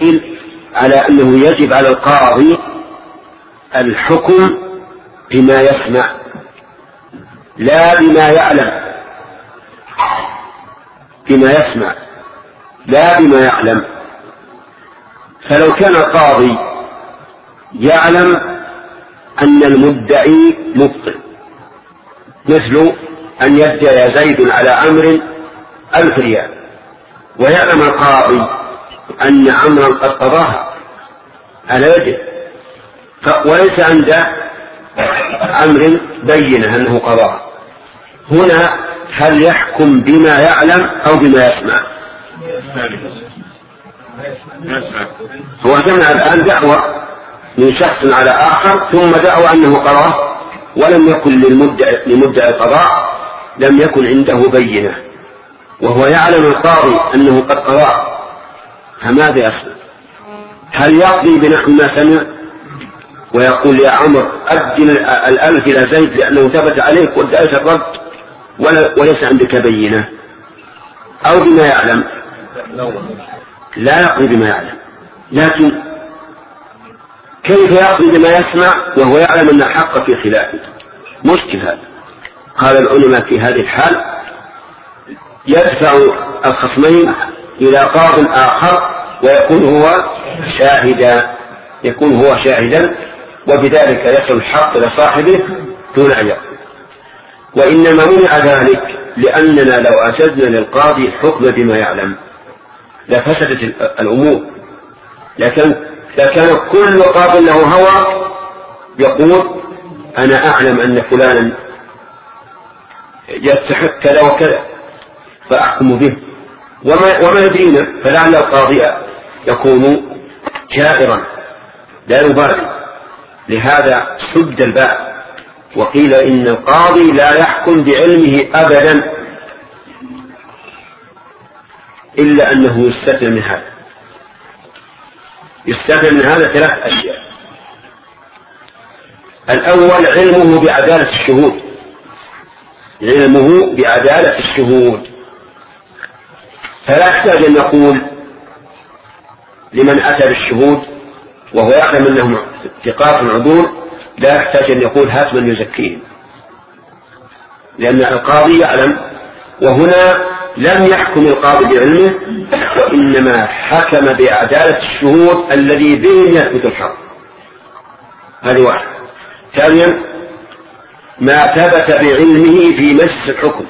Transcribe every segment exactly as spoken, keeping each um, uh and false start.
على أنه يجب على القاضي الحكم بما يسمع لا بما يعلم، بما يسمع لا بما يعلم. فلو كان القاضي يعلم أن المدعي مبطل، مثل أن يدعي زيد على عمرو ألف ريال، ويعلم القاضي أن عمرا قد قضاها على يده، وليس عند عمرو بينة أنه قضاها، هنا هل يحكم بما يعلم أو بما يسمع؟ هو سمع الآن دعوة من شخص على آخر ثم دعوى أنه قضاه، ولم يكن للمدعي القضاء، لم يكن عنده بينة، وهو يعلم القاضي أنه قد قضاه، فماذا يصنع؟ هل يقضي بنحو ما سمع ويقول يا عمر أدن الألف إلى زيد لأنه ثبت عليك وادعيت الرد وليس عندك بينة، أو بما يعلم؟ لا يقضي بما يعلم. لكن كيف يقضي بما يسمع وهو يعلم أن الحق في خلافه؟ مشكل هذا. قال العلماء في هذه الحال يدفع الخصمين إلى قاض آخر ويكون هو شاهدا، يكون هو شاهدا وبذلك يصل الحق إلى صاحبه دون أن يقضي. وإنما منع ذلك لأننا لو أسدنا للقاضي الحكم بما يعلم لفسدت الأمور، لكن لكان كل قاض له هوى يقول أنا أعلم أن فلانا يستحق كذا وكذا فأحكم به، وما, وما يدرينا، فلعل القاضي يكون جائرا لا يبالي. لهذا سد الباب وقيل إن القاضي لا يحكم بعلمه أبدا إلا أنه يستثنى من هذا، يستثنى من هذا ثلاث أشياء. الأول علمه بعدالة الشهود، علمه بعدالة الشهود، فلا يحتاج أن يقول لمن أتى بالشهود وهو يعلم أنهم ثقات عدول، لا يحتاج أن يقول هات من يزكيهم، لأن القاضي يعلم. وهنا لم يحكم القاضي بعلمه، وإنما حكم بعدالة الشهود الذي بهم يثبت الحق. هذه واحد. ثانيا ما ثبت بعلمه في مجلس الحكم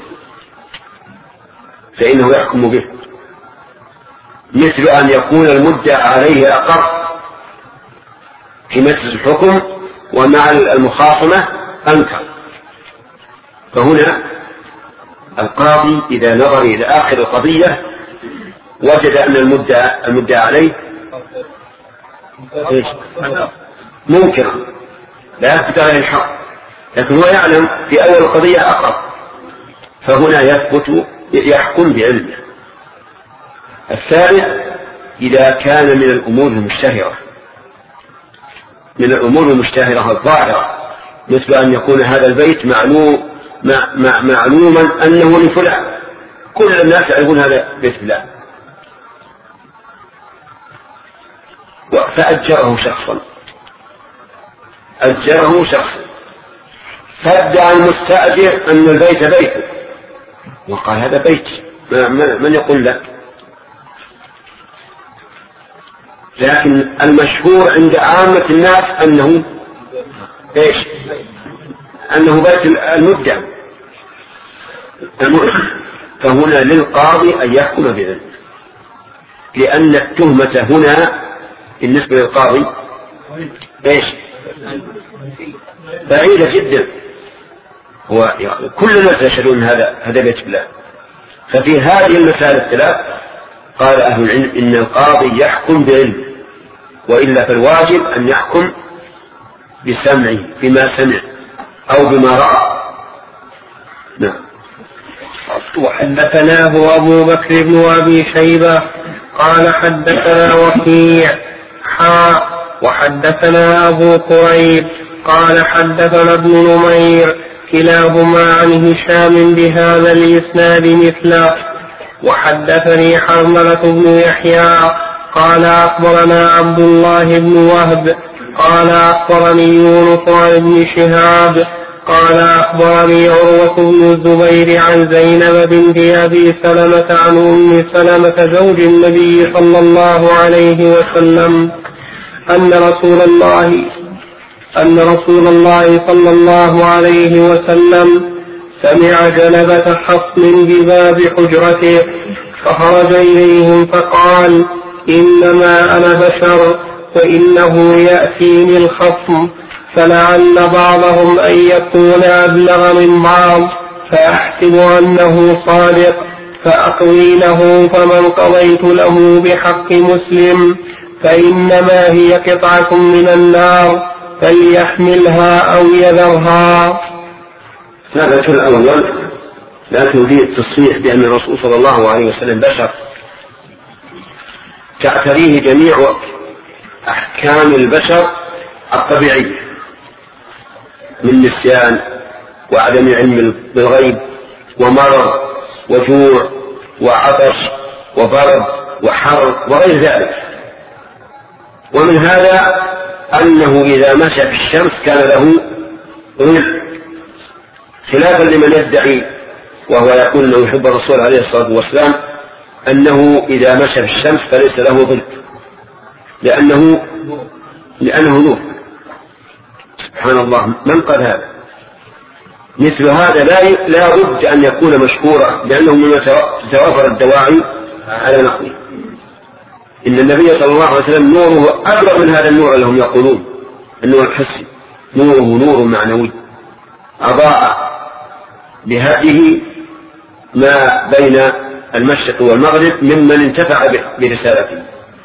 فإنه يحكم به، مثل أن يكون المدعى عليه أقر في مجلس الحكم ومع المخاصمة أنكر، فهنا القاضي إذا نظر إلى آخر القضية وجد أن المدعى, المدعى عليه منكرا لا يثبت عليه الحق، لكن هو يعلم في أول القضية أقر، فهنا يثبت يحكم بعلمه. الثالث إذا كان من الأمور المشتهرة، من الأمور المشتهرة الظاهرة، مثل أن يكون هذا البيت معلوم معلوما أنه لفلان، كل الناس يعرفون هذا بيت فلان، فأجره شخصا أجره شخصا فادعى المستأجر أن البيت بيته وقال هذا بيت، من يقول لك؟ لكن المشهور عند عامة الناس أنه إيش؟ أنه بيت المدعى، فهنا للقاضي أن يحكم بذلك، لأن التهمة هنا بالنسبة للقاضي إيش؟ بعيدة جدا، هو كل الناس يشهدون هذا هذا بيت فلان. ففي هذه المسائل الثلاث قال أهل العلم إن القاضي يحكم بعلم، وإلا فالواجب أن يحكم بسمعه بما سمع أو بما رأى. نعم. وحدثناه أبو بكر بن أبي شيبة قال حدثنا وكيع حا وحدثنا أبو كريب قال حدثنا ابن نمير كلاهما عن هشام بهذا الإسناد مثله. وحدثني حرملة بن يحيى قال أخبرنا عبد الله بن وهب قال أخبرني يونس عن ابن شهاب قال أخبرني عروة بن الزبير عن زينب بنت أبي سلمة عن أم سلمة زوج النبي صلى الله عليه وسلم أن رسول الله أن رسول الله صلى الله عليه وسلم سمع جلبة خصم بباب حجرته فخرج إليهم فقال إنما أنا بشر وإنه يأتيني الخصم فلعل بعضهم أن يكون أبلغ من بعض فأحسب أنه صادق فأقضي له فمن قضيت له بحق مسلم فإنما هي قطعة من النار فليحملها أو يذرها. هذا في الأول لكن فيه التصريح بأن الرسول صلى الله عليه وسلم بشر تعتريه جميع أحكام البشر الطبيعية من نسيان وعدم علم بالغيب ومرض وجوع وعطش وبرد وحر وغير ذلك. ومن هذا أنه إذا مشى في الشمس كان له ظل، خلافا لمن يدعي وهو يقول أنه يحب الرسول عليه الصلاة والسلام أنه إذا مشى في الشمس فليس له ظل لأنه لأنه نور. سبحان الله، من قال هذا؟ مثل هذا لا لا بد أن يكون مشكورا لأنه مما تتوافر الدواعي على نقله. إن النبي صلى الله عليه وسلم نوره أبلغ من هذا النور اللي هم يقولون النور الحسي، نوره نور معنوي أضاء بهذه ما بين المشرق والمغرب ممن انتفع برسالته.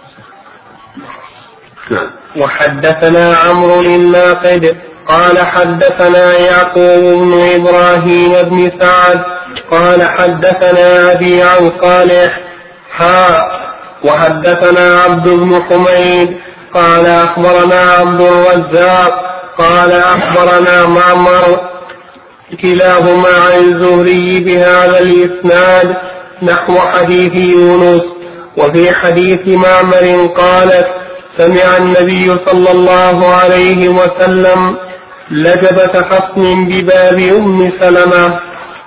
نعم. وحدثنا عمرو الناقد قال حدثنا يعقوب بن إبراهيم بن سعد قال حدثنا أبي عن صالح حاء وحدثنا عبد بن حميد قال أخبرنا عبد الرزاق قال أخبرنا معمر كلاهما عن الزهري بهذا الإسناد نحو حديث يونس. وفي حديث معمر قالت سمع النبي صلى الله عليه وسلم لجبة خصم بباب أم سلمة.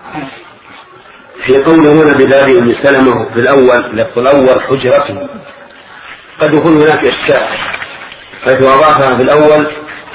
في قوله هنا بباب أم سلمة في الأول لفظ الأول حجرته قد يكون هناك إشكال حيث أضافها في الأول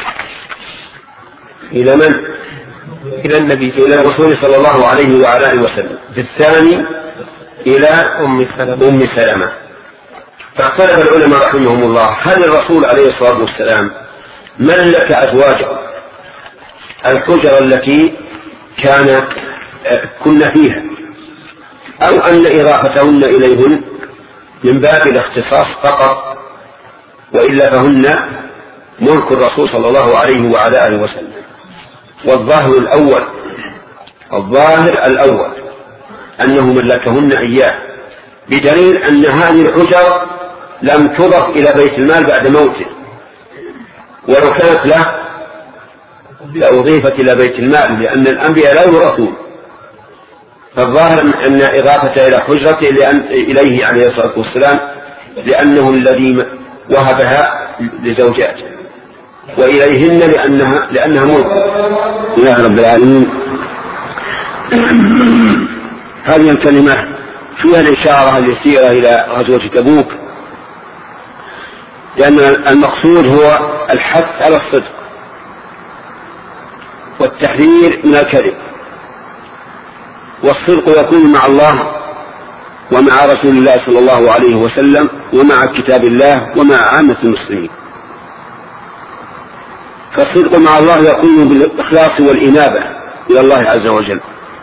إلى من؟ إلى النبي إلى الرسول صلى الله عليه وعلى آله وسلم، في الثاني إلى أم سلمة, أم سلمة. فاختلف العلماء رحمهم الله هل الرسول عليه الصلاة والسلام ملك أزواجه الحجر التي كان كنا فيها أو أن إضافتهن إليهن من باب الاختصاص فقط وإلا فهن ملك الرسول صلى الله عليه وعلى آله وسلم. والظاهر الأول الظاهر الأول أنه ملكهن إياه بدليل أن هذه الحجر لم تضف إلى بيت المال بعد موته، ولو كانت له لأضيفت إلى بيت المال لأن الأنبياء لا يورثون. فالظاهر أن إضافة إلى حجرته إليه عليه الصلاة والسلام لأنه الذي وهبها لزوجاته وإليهن لأنها, لأنها ملك. يا رب العالمين. هذه الكلمة فيها الإشارة اليسيرة إلى غزوة تبوك، لأن المقصود هو الحث على الصدق والتحذير من الكذب، والصدق يكون مع الله ومع رسول الله صلى الله عليه وسلم ومع كتاب الله ومع عامة المسلمين. فالصدق مع الله يكون بالإخلاص والإنابة إلى الله عز وجل،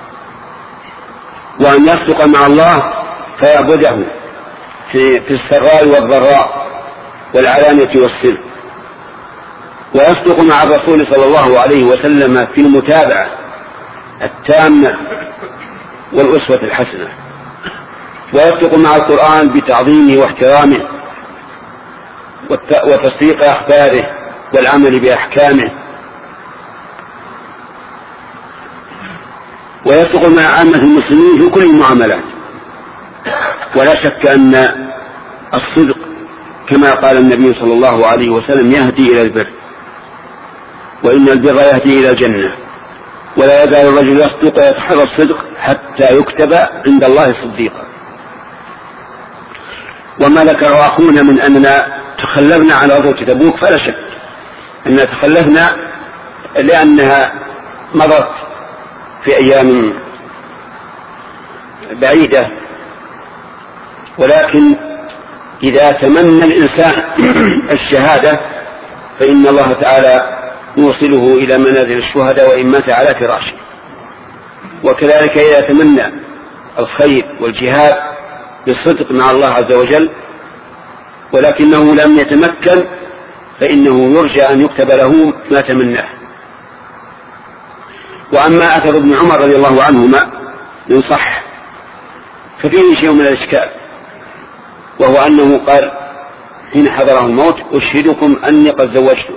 وأن يصدق مع الله فيعبده في, في السراء والضراء والعلانية والسر، ويصدق مع الرسول صلى الله عليه وسلم في المتابعة التامة والأسوة الحسنة، ويصدق مع القرآن بتعظيمه واحترامه وتصديق أخباره والعمل بأحكامه، ويصدق مع عامة المسلمين في كل المعاملات. ولا شك أن الصدق كما قال النبي صلى الله عليه وسلم يهدي إلى البر، وإن البر يهدي إلى الجنة، ولا يزال الرجل يصدق ويتحرى الصدق حتى يكتب عند الله صديقا. وما ذكر أخونا من أننا تخلفنا على غزوة تبوك فلا شك أننا تخلفنا لأنها مضت في أيام بعيدة، ولكن إذا تمنى الإنسان الشهادة فإن الله تعالى يوصله إلى منازل الشهداء وإن مات على فراشه. وكذلك إذا تمنى الخير والجهاد بالصدق مع الله عز وجل ولكنه لم يتمكن فإنه يرجى أن يكتب له ما تمناه. وأما أثر ابن عمر رضي الله عنهما إن صح ففيه شيء من الإشكال، وهو أنه قال حين حضره الموت أشهدكم أني قد زوجته.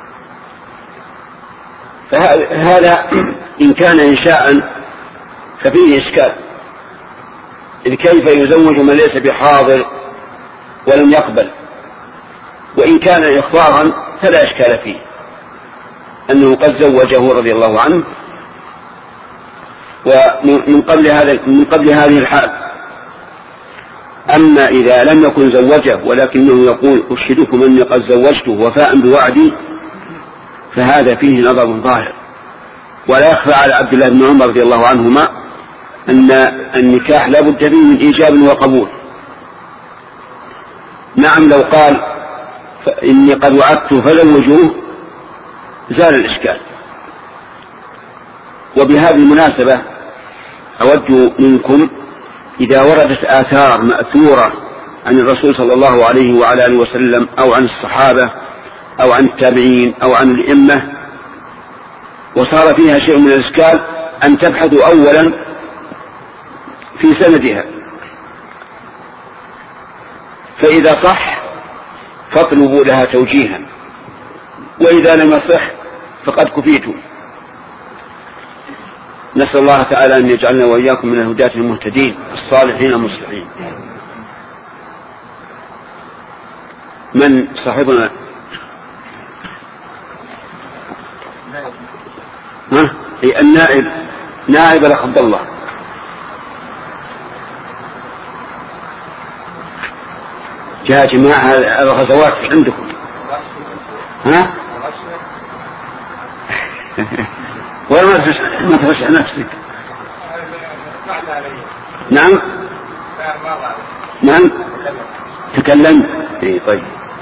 فهذا إن كان إنشاء ففيه إشكال، إذ كيف يزوج من ليس بحاضر ولم يقبل؟ وإن كان إخبارا فلا إشكال فيه أنه قد زوجه رضي الله عنه ومن قبل هذا من قبل هذه الحال. أما إذا لم يكن زوجه ولكنه يقول أشهدكم أني قد زوجته وفاء بوعدي فهذا فيه نظر ظاهر. ولا يخفى على عبد الله بن عمر رضي الله عنهما أن النكاح لا بد فيه من إيجاب وقبول. نعم لو قال إني قد وعدت فزوجوه زال الإشكال. وبهذه المناسبة أود منكم إذا وردت آثار مأثورة عن الرسول صلى الله عليه وعلى آله وسلم أو عن الصحابة أو عن التابعين أو عن الأئمة وصار فيها شيء من الإشكال أن تبحثوا أولا في سندها، فإذا صح فاطلبوا لها توجيها، وإذا لم يصح فقد كفيتم. نسأل الله تعالى أن يجعلنا وإياكم من الهداة المهتدين الصالحين المصلحين. من صاحبنا؟ ها؟ أي النائب، نائب الأخ عبد الله. يا جماعة الغزوات عندكم ها؟ ولا ما تفشع نفسك؟ نعم نعم تكلمت. اي طيب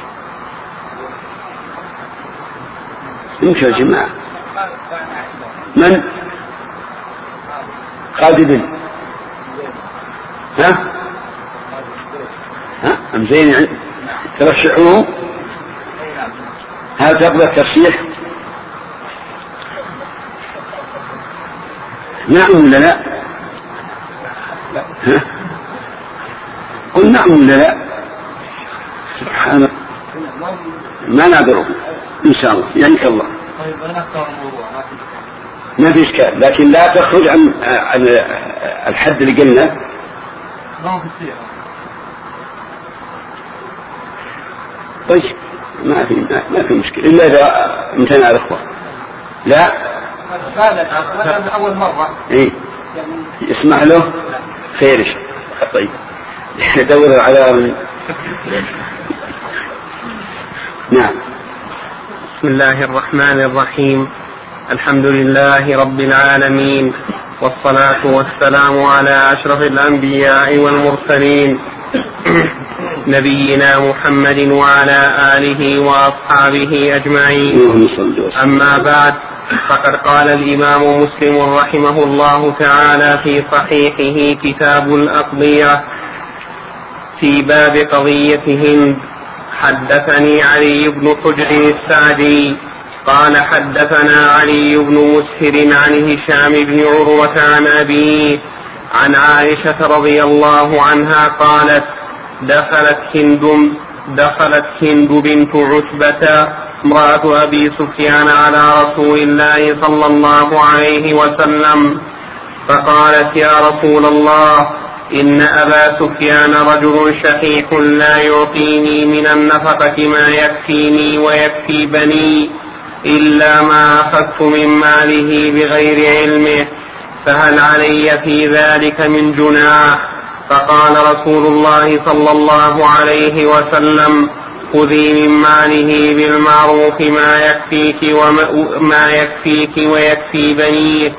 امشوا يا جماعة. من؟ خالد بن ها؟ ها؟ أم زين ترشحوه؟ هل تقبل الترشيح؟ نعم ولا لا؟ ها؟ قل نعم ولا لا؟ سبحان الله ما نعذره إن شاء الله يعنيك الله. ما في إشكال، لكن لا تخرج عن الحد اللي قلنا. طيب ما في ما في مشكلة إلا إذا امتنع الأخوة. لا أول مرة إيه يسمح له خير. طيب دور على من... نعم. بسم الله الرحمن الرحيم. الحمد لله رب العالمين، والصلاة والسلام على أشرف الأنبياء والمرسلين نبينا محمد وعلى آله وأصحابه أجمعين. أما بعد، فقد قال الإمام مسلم رحمه الله تعالى في صحيحه كتاب الأقضية في باب قضية هند: حدثني علي بن حجر السعدي قال حدثنا علي بن مسهر عن هشام بن عروة عن أبيه عن عائشة رضي الله عنها قالت: دخلت هند دخلت هند بنت عتبة امرأة أبي سفيان على رسول الله صلى الله عليه وسلم فقالت: يا رسول الله، إن أبا سفيان رجل شحيح لا يعطيني من النفقة ما يكفيني ويكفي بني إلا ما أخذت من ماله بغير علمه، فهل علي في ذلك من جناح؟ فقال رسول الله صلى الله عليه وسلم: خذي من ماله بالمعروف ما يكفيك وما يكفيك ويكفي بنيك.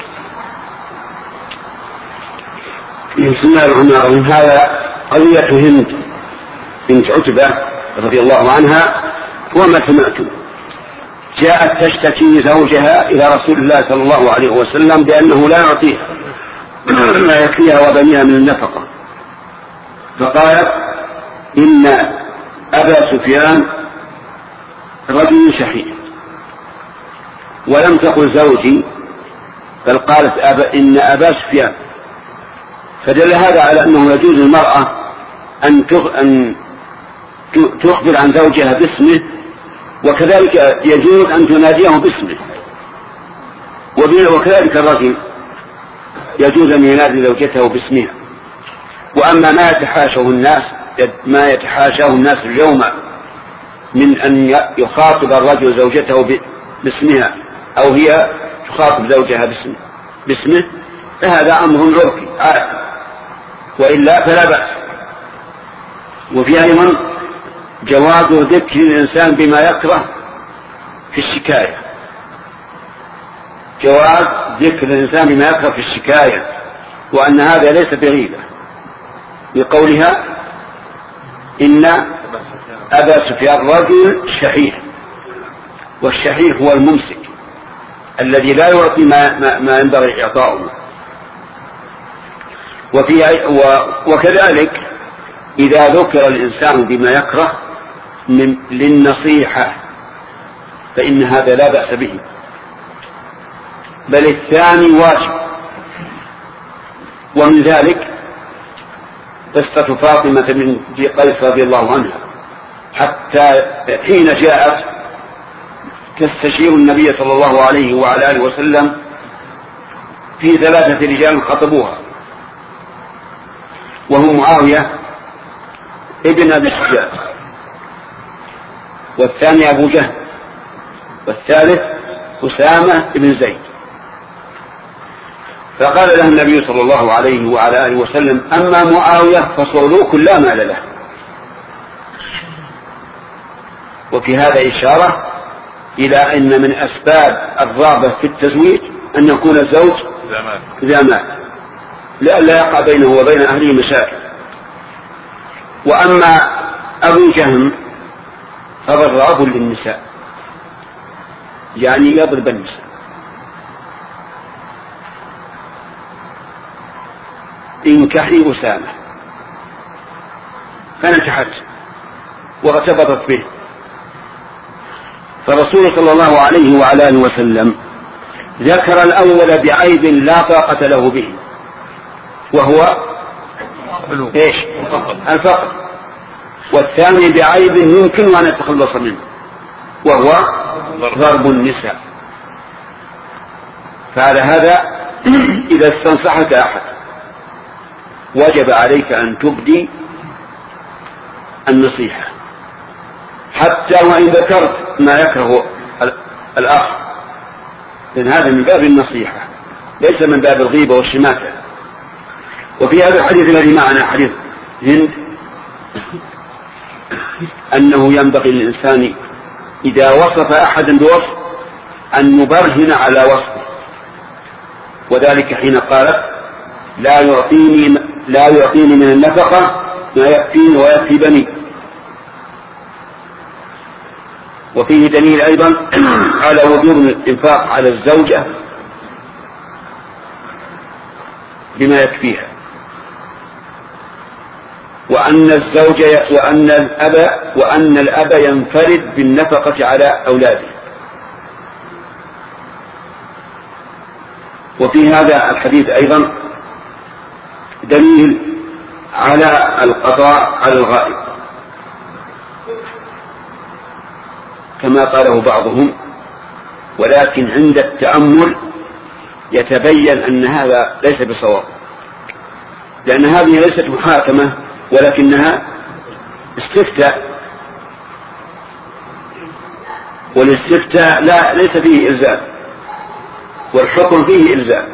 بسم الله الرحمن الرحيم. هذا قضية هند بنت عتبة رضي الله عنها وما سمعتم. جاءت تشتكي زوجها إلى رسول الله صلى الله عليه وسلم بأنه لا يعطيها ما يكفيها وبنيها من النفقة، فقالت: إن أبا سفيان رجل شحيح، ولم تقل زوجي، بل قالت أبا إن أبا سفيان، فدل هذا على أنه يجوز للمرأة أن تخبر عن زوجها باسمه، وكذلك يجوز أن تناديه باسمه، وكذلك الرجل يجوز أن ينادي زوجته باسمها. وأما ما يتحاشاه الناس ما يتحاشاه الناس اليوم من أن يخاطب الرجل زوجته باسمها أو هي تخاطب زوجها باسمه, باسمه فهذا أمر عرفي عادي، وإلا فلا بأس. وفي أيضا جواز ذكر الإنسان بما يكره في الشكاية، جواز ذكر الإنسان بما يكره في الشكاية، وأن هذا ليس بغيبة، بقولها: إن أبا سفيان رجل شحيح، والشحيح هو الممسك الذي لا يعطي ما, ما, ما ينبغي إعطاؤه. وفي وكذلك إذا ذكر الإنسان بما يكره من للنصيحة فإن هذا لا بأس به، بل الثاني واجب. ومن ذلك قصة فاطمة بنت قيس رضي الله عنها، حتى حين جاءت تستشير النبي صلى الله عليه وعلى آله وسلم في ثلاثة رجال خطبوها، وهو معاوية ابن أبي سفيان، والثاني أبو جهل، والثالث أسامة بن زيد. فقال له النبي صلى الله عليه وعلى آله وسلم: أما معاوية فصعلوك لا مال له. وفي هذا إشارة إلى أن من أسباب الرغبة في التزويج أن يكون الزوج ذا مال لئلا يقع بينه وبين أهله مشاكل. وأما أبو جهم فضراب للنساء، يعني يضرب النساء. انكحي أسامة، فنجحت واغتبطت به، فالرسول صلى الله عليه وعلى آله وسلم ذكر الأول بعيب لا طاقة له به، وهو إيش؟ الفقر، والثاني بعيب يمكن أن يتخلص منه، وهو ضرب النساء. فعلى هذا إذا استنصحك أحد وجب عليك أن تبدي النصيحة، حتى وإن ذكرت ما يكره الآخر، لأن هذا من باب النصيحة ليس من باب الغيبة والشماتة. وفي هذا الحديث الذي معنا حديث هند أنه ينبغي للإنسان إذا وصف أحدا بوصف أن نبرهن على وصفه، وذلك حين قالت: لا يعطيني لا يعطيني من النفقة ما يكفيني ويكفي بني. وفيه دليل أيضا على وجوب الإنفاق على الزوجة بما يكفيها، وأن الزوج وأن الأب وأن الأب ينفرد بالنفقة على أولاده. وفي هذا الحديث أيضا دليل على القضاء على الغائب، كما قاله بعضهم، ولكن عند التأمل يتبين أن هذا ليس بصواب، لأن هذه ليست محاكمة ولكنها استفتاء، والاستفتاء لا ليس فيه إلزام، والحكم فيه إلزام،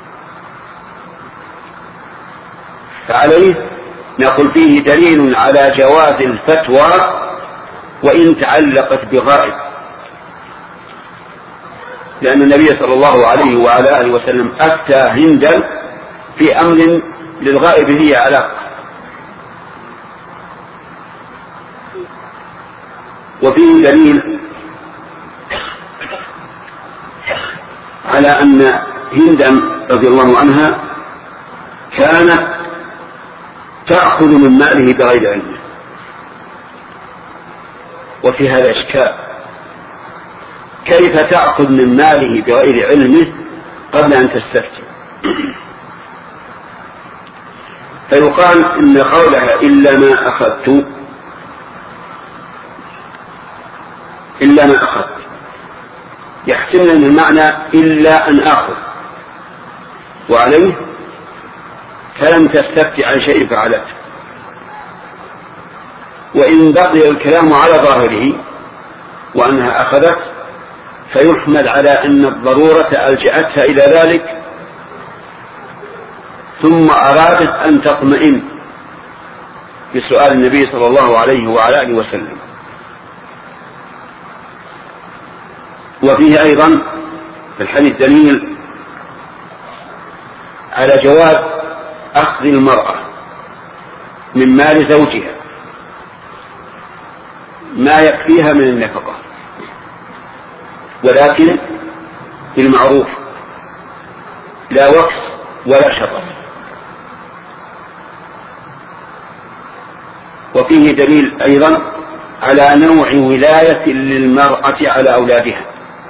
فعليه نقول فيه دليل على جواز الفتوى وإن تعلقت بغائب، لأن النبي صلى الله عليه وعلى آله وسلم أفتى هندا في أمر للغائب هي علاقة. وفيه دليل على أن هندا رضي الله عنها كانت تأخذ من ماله بغير علمه، وفي هذا إشكال، كيف تأخذ من ماله بغير علمه قبل أن تستفتي؟ فيقال إن قولها إلا ما أخذت إلا ما أخذت يحتمل من المعنى إلا أن آخذ، وعليه فلم تستفتي عن شيء فعلته. وإن بقي الكلام على ظاهره وأنها أخذت فيحمل على أن الضرورة ألجأتها إلى ذلك ثم أرادت أن تطمئن بسؤال النبي صلى الله عليه وعلى آله وسلم. وفيه أيضا في الحديث دليل على جواز أخذ المرأة من مال زوجها ما يكفيها من النفقة، ولكن بالمعروف لا وقف ولا شطط. وفيه دليل أيضا على نوع ولاية للمرأة على أولادها،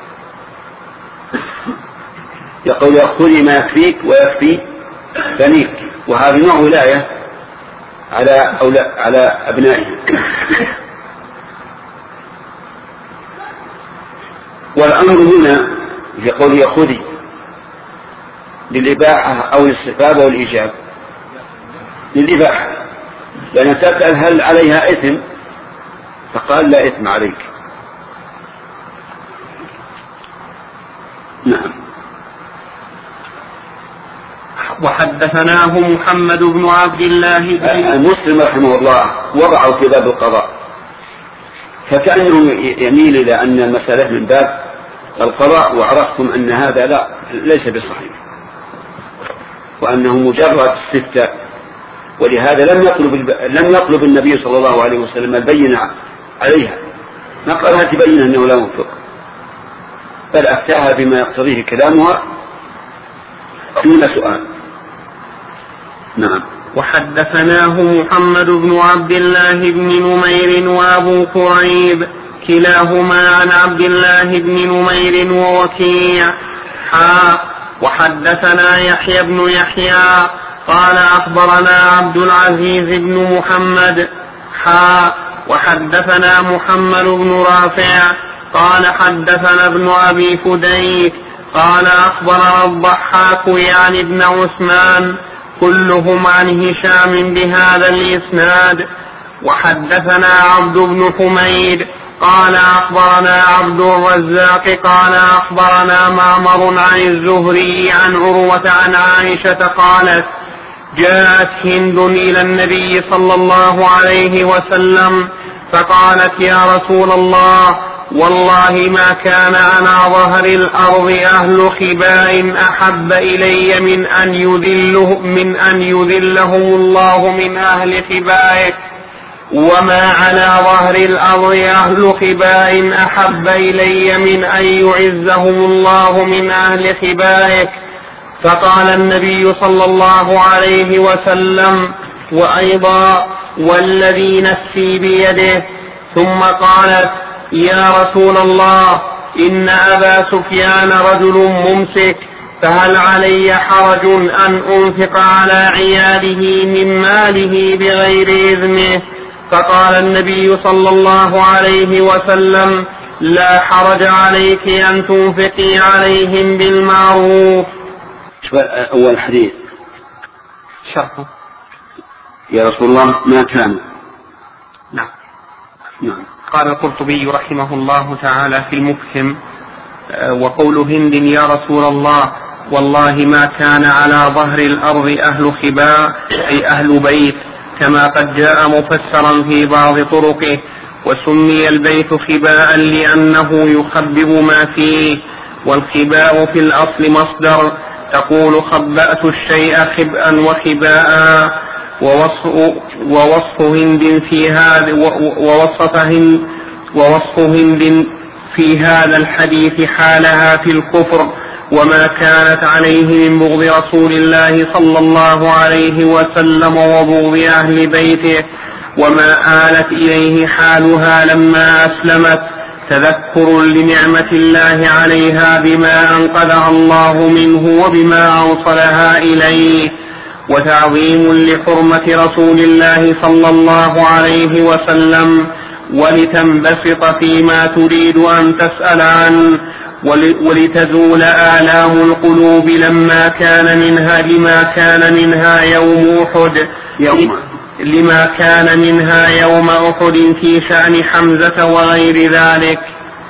يقول خذي ما يكفيك ويكفي بنيك، وهذا نوع ولاية على أولاد على أبنائها. والأمر هنا يقول يأخذي للإباحة أو الاستفادة والإيجاب؟ للإباحة، لأن تسأل هل عليها إثم، فقال لا إثم عليك. نعم. وحدثناه محمد بن عبد الله بن مسلم رحمه الله وضعه في باب القضاء، فكأنه يميل إلى أن المسألة من باب القضاء، وعرفتم أن هذا لا ليس بصحيح، وأنه مجرد استفتاء، ولهذا لم يطلب لم يطلب النبي صلى الله عليه وسلم البينة عليها، ما قالها تبين أنه لا ينفق، بل أفتاها بما يقتضيه كلامها دون سؤال. نعم. وحدثناه محمد بن عبد الله بن نمير وأبو كريب كلاهما عن عبد الله بن نمير ووكيع حا وحدثنا يحيى بن يحيى قال أخبرنا عبد العزيز بن محمد حا وحدثنا محمد بن رافع قال حدثنا ابن أبي فديك قال أخبرنا الضحاك يعني ابن عثمان كلهم عن هشام بهذا الإسناد. وحدثنا عبد بن حميد قال أخبرنا عبد الرزاق قال أخبرنا معمر عن الزهري عن عروة عن عائشة قالت جاءت هند إلى النبي صلى الله عليه وسلم فقالت يا رسول الله والله ما كان على ظهر الأرض أهل خباء أحب إلي من أن يذله من أن يذلهم الله من أهل خبائك، وما على ظهر الأرض أهل خباء أحب إلي من أن يعزهم الله من أهل خبائك. فقال النبي صلى الله عليه وسلم وأيضا والذي نفسي بيده. ثم قالت يا رسول الله إن أبا سفيان رجل ممسك فهل علي حرج أن أنفق على عياله من ماله بغير إذنه؟ فقال النبي صلى الله عليه وسلم لا حرج عليك أن تنفقي عليهم بالمعروف. أول حديث شرحه يا رسول الله ما كان. نعم. نعم. قال القرطبي رحمه الله تعالى في المفهم: وقول هند يا رسول الله والله ما كان على ظهر الأرض أهل خباء أي أهل بيت، كما قد جاء مفسرا في بعض طرقه. وسمي البيت خباء لأنه يخبب ما فيه، والخباء في الأصل مصدر، تقول خبأت الشيء خبأ وخباء. ووصف, ووصف هند في هذا ووصف هند, ووصف هند في هذا الحديث حالها في الكفر وما كانت عليه من بغض رسول الله صلى الله عليه وسلم وبغض أهل بيته، وما آلت إليه حالها لما أسلمت، تذكر لنعمة الله عليها بما أنقذها الله منه وبما أوصلها إليه، وتعظيم لحرمة رسول الله صلى الله عليه وسلم، ولتنبسط فيما تريد أن تسأل عنه، ولتزول آلام القلوب لما كان منها لما كان منها يوم أحد يوم لما كان منها يوم أحد في شأن حمزة وغير ذلك.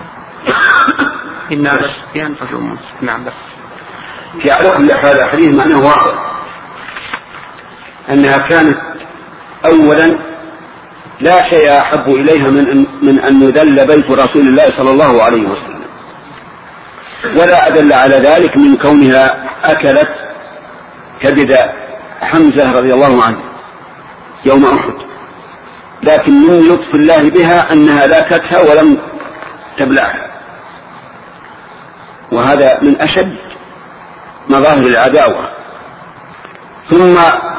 إن بس نعم بس في على كل هذا الحديث معناه واضح أنها كانت أولا لا شيء أحب إليها من أن, من أن يذل بيت رسول الله صلى الله عليه وسلم، ولا أدل على ذلك من كونها أكلت كبد حمزة رضي الله عنه يوم أحد، لكن من لطف الله بها أنها لاكتها ولم تبلعها، وهذا من أشد مظاهر العداوة. ثم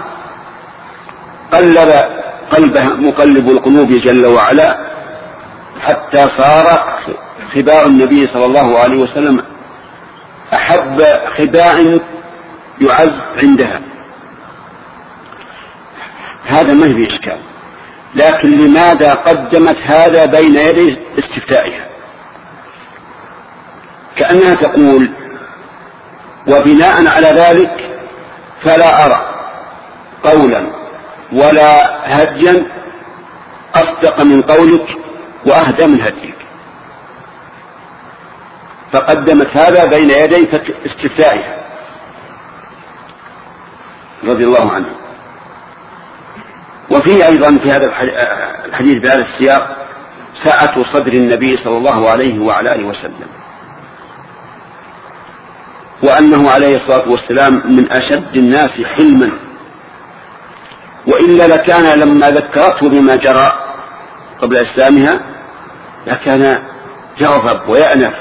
قلب قلبها مقلب القلوب جل وعلا حتى صار خباء النبي صلى الله عليه وسلم أحب خباء يعز عندها. هذا ما في إشكال، لكن لماذا قدمت هذا بين يدي استفتائها؟ كأنها تقول وبناء على ذلك فلا أرى قولا ولا هديا أصدق من قولك وأهدى من هديك، فقدمت هذا بين يدي استفتائها رضي الله عنه. وفي أيضا في هذا الحديث بهذا السياق سعة صدر النبي صلى الله عليه وعلى آله وسلم، وأنه عليه الصلاة والسلام من أشد الناس حلما، وإلا لكان لما ذكرته بما جرى قبل إسلامها لكان يغضب ويأنف،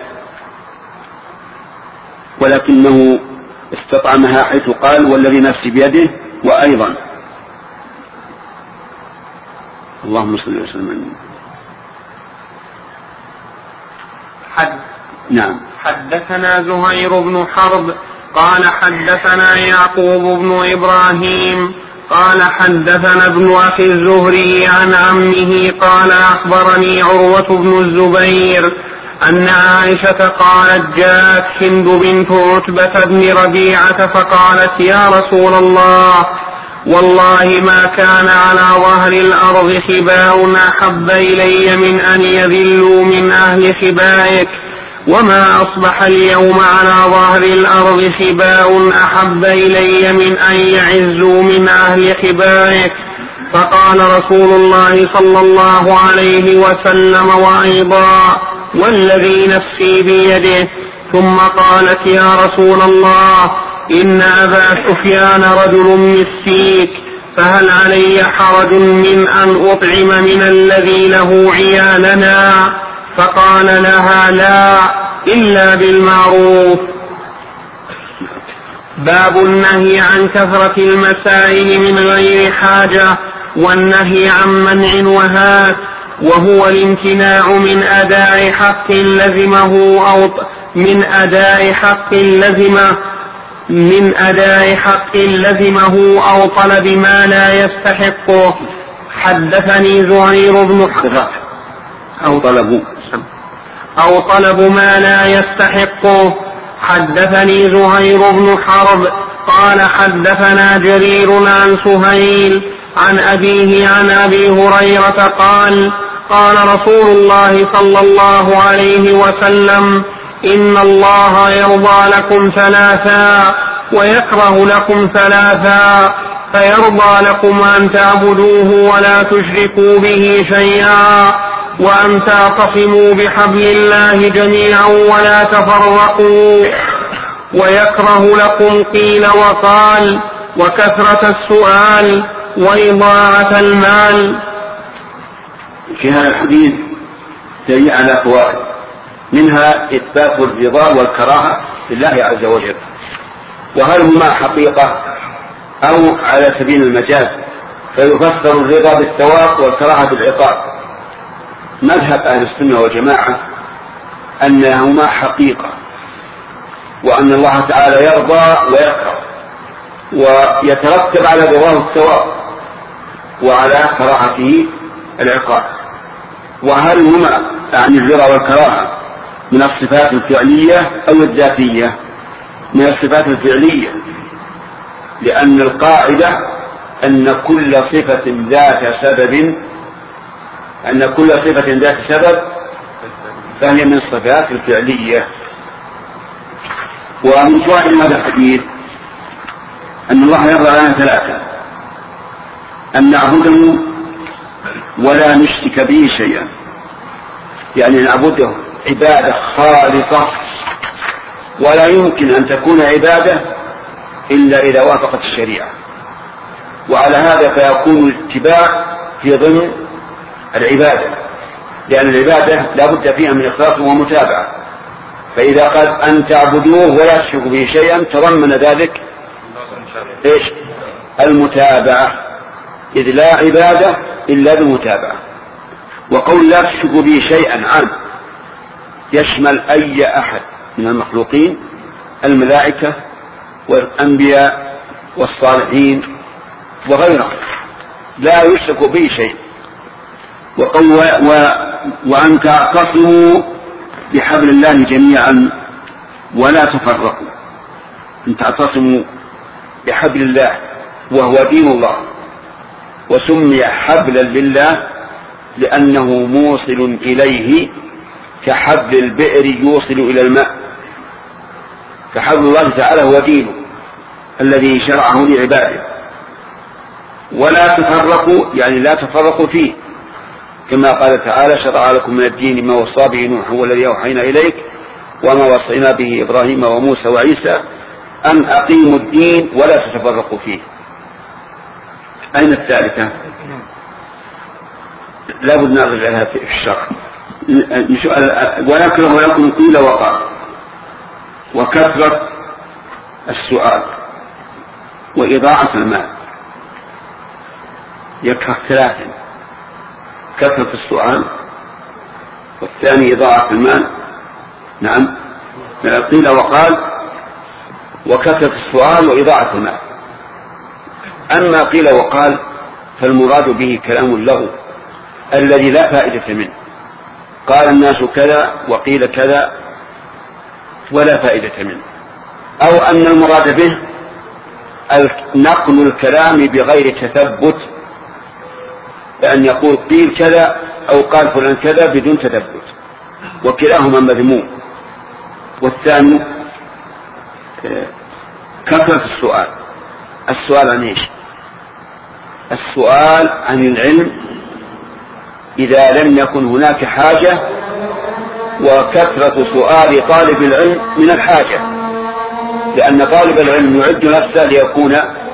ولكنه استطعمها حيث قال والذي نفسي بيده. وأيضا اللهم صل وسلم حد نعم. حدثنا زهير بن حرب قال حدثنا يعقوب بن إبراهيم قال حدثنا ابن أخي الزهري عن عمه قال أخبرني عروة بن الزبير أن عائشة قالت جاءت هند بنت عتبة بن ربيعة فقالت يا رسول الله والله ما كان على ظهر الأرض خباء أحب إلي من أن يذلوا من أهل خبائك، وما أصبح اليوم على ظهر الأرض خباء أحب إلي من أن يعزوا من أهل خبائك. فقال رسول الله صلى الله عليه وسلم وأيضا والذي نفسي بيده. ثم قالت يا رسول الله إن أبا سفيان رجل مسيك، فهل علي حرج من أن أطعم من الذي له عيالنا؟ فقال لها لا إلا بالمعروف. باب النهي عن كثرة المسائل من غير حاجة والنهي عن منع وهات، وهو الامتناع من أداء حق لزمه أو من أداء حق لزمه من أداء حق لزمه أو طلب ما لا يستحقه. حدثني زهير بن حرب أو طلب أو طلب ما لا يستحقه. حدثني زهير بن حرب قال حدثنا جرير عن سهيل عن أبيه عن أبي هريرة قال قال رسول الله صلى الله عليه وسلم إن الله يرضى لكم ثلاثا ويكره لكم ثلاثا فيرضى لكم أن تعبدوه ولا تشركوا به شيئا وأن تعتصموا بحبل الله جميعا ولا تفرقوا ويكره لكم قيل وقال وكثرة السؤال وإضاعة المال. في هذا الحديث دليل على فوائد، منها إثبات الرضا والكراهة لله عز وجل، وهل هما حقيقة أو على سبيل المجاز، فيفسر الرضا بالثواب والكراهة بالعقاب. مذهب أهل السنة والجماعة أنهما حقيقة، وأن الله تعالى يرضى ويكره، ويترتب على رضاه الثواب وعلى كراهته العقاب. وهل هما يعني الرضا والكراهة من الصفات الفعلية أو الذاتية؟ من الصفات الفعلية، لأن القاعدة أن كل صفة ذات سبب أن كل صفة ذات سبب فهي من الصفات الفعلية. ومن فوائد هذا الحديث أن الله يرضى لنا ثلاثة: أن نعبده ولا نشرك به شيئا، يعني نعبده عبادة خالصة، ولا يمكن أن تكون عبادة إلا إذا وافقت الشريعة. وعلى هذا فيكون الاتباع في ضمن العبادة، لأن العبادة لا بد فيها من إخلاص ومتابعة. فإذا قال أن تعبدوه ولا تشركوا به شيئا تضمن ذلك إيش؟ المتابعة، إذ لا عبادة إلا بالمتابعة. وقول لا تشركوا به شيئا عام يشمل أي أحد من المخلوقين، الملائكة والأنبياء والصالحين وغيرهم، لا يشرك به شيء. وقول و... وأن تعتصموا بحبل الله جميعا ولا تفرقوا، أن تعتصموا بحبل الله وهو دين الله، وسمي حبلا لله لأنه موصل إليه كحبل البئر يوصل إلى الماء. فحبل الله تعالى هو دينه الذي شرعه لعباده. ولا تفرقوا يعني لا تفرقوا فيه، كما قال تعالى: شرع لكم من الدين ما وصى به نوح والذي أوحينا إليك وما وصينا به إبراهيم وموسى وعيسى أن أقيموا الدين ولا تتفرقوا فيه. أين الثالثة؟ لا بد نرجع لها في الشرع. ويكره لكم قيل وقال وكثرة السؤال وإضاعة المال. يكره ثلاثا: كثرة السؤال، والثاني إضاعة المال. نعم، قيل وقال وكثرة السؤال وإضاعة المال. أما قيل وقال فالمراد به كلام اللغو الذي لا فائدة منه. قال الناس كذا وقيل كذا ولا فائدة منه. أو أن المراد به نقل الكلام بغير تثبت، بأن يقول قيل كذا أو قال فلان كذا بدون تثبت، وكلاهما مذموم. والثاني كثرة السؤال. السؤال عن ايش؟ السؤال عن العلم إذا لم يكن هناك حاجة، وكثرة سؤال طالب العلم من الحاجة، لأن طالب العلم يعد نفسه ليكون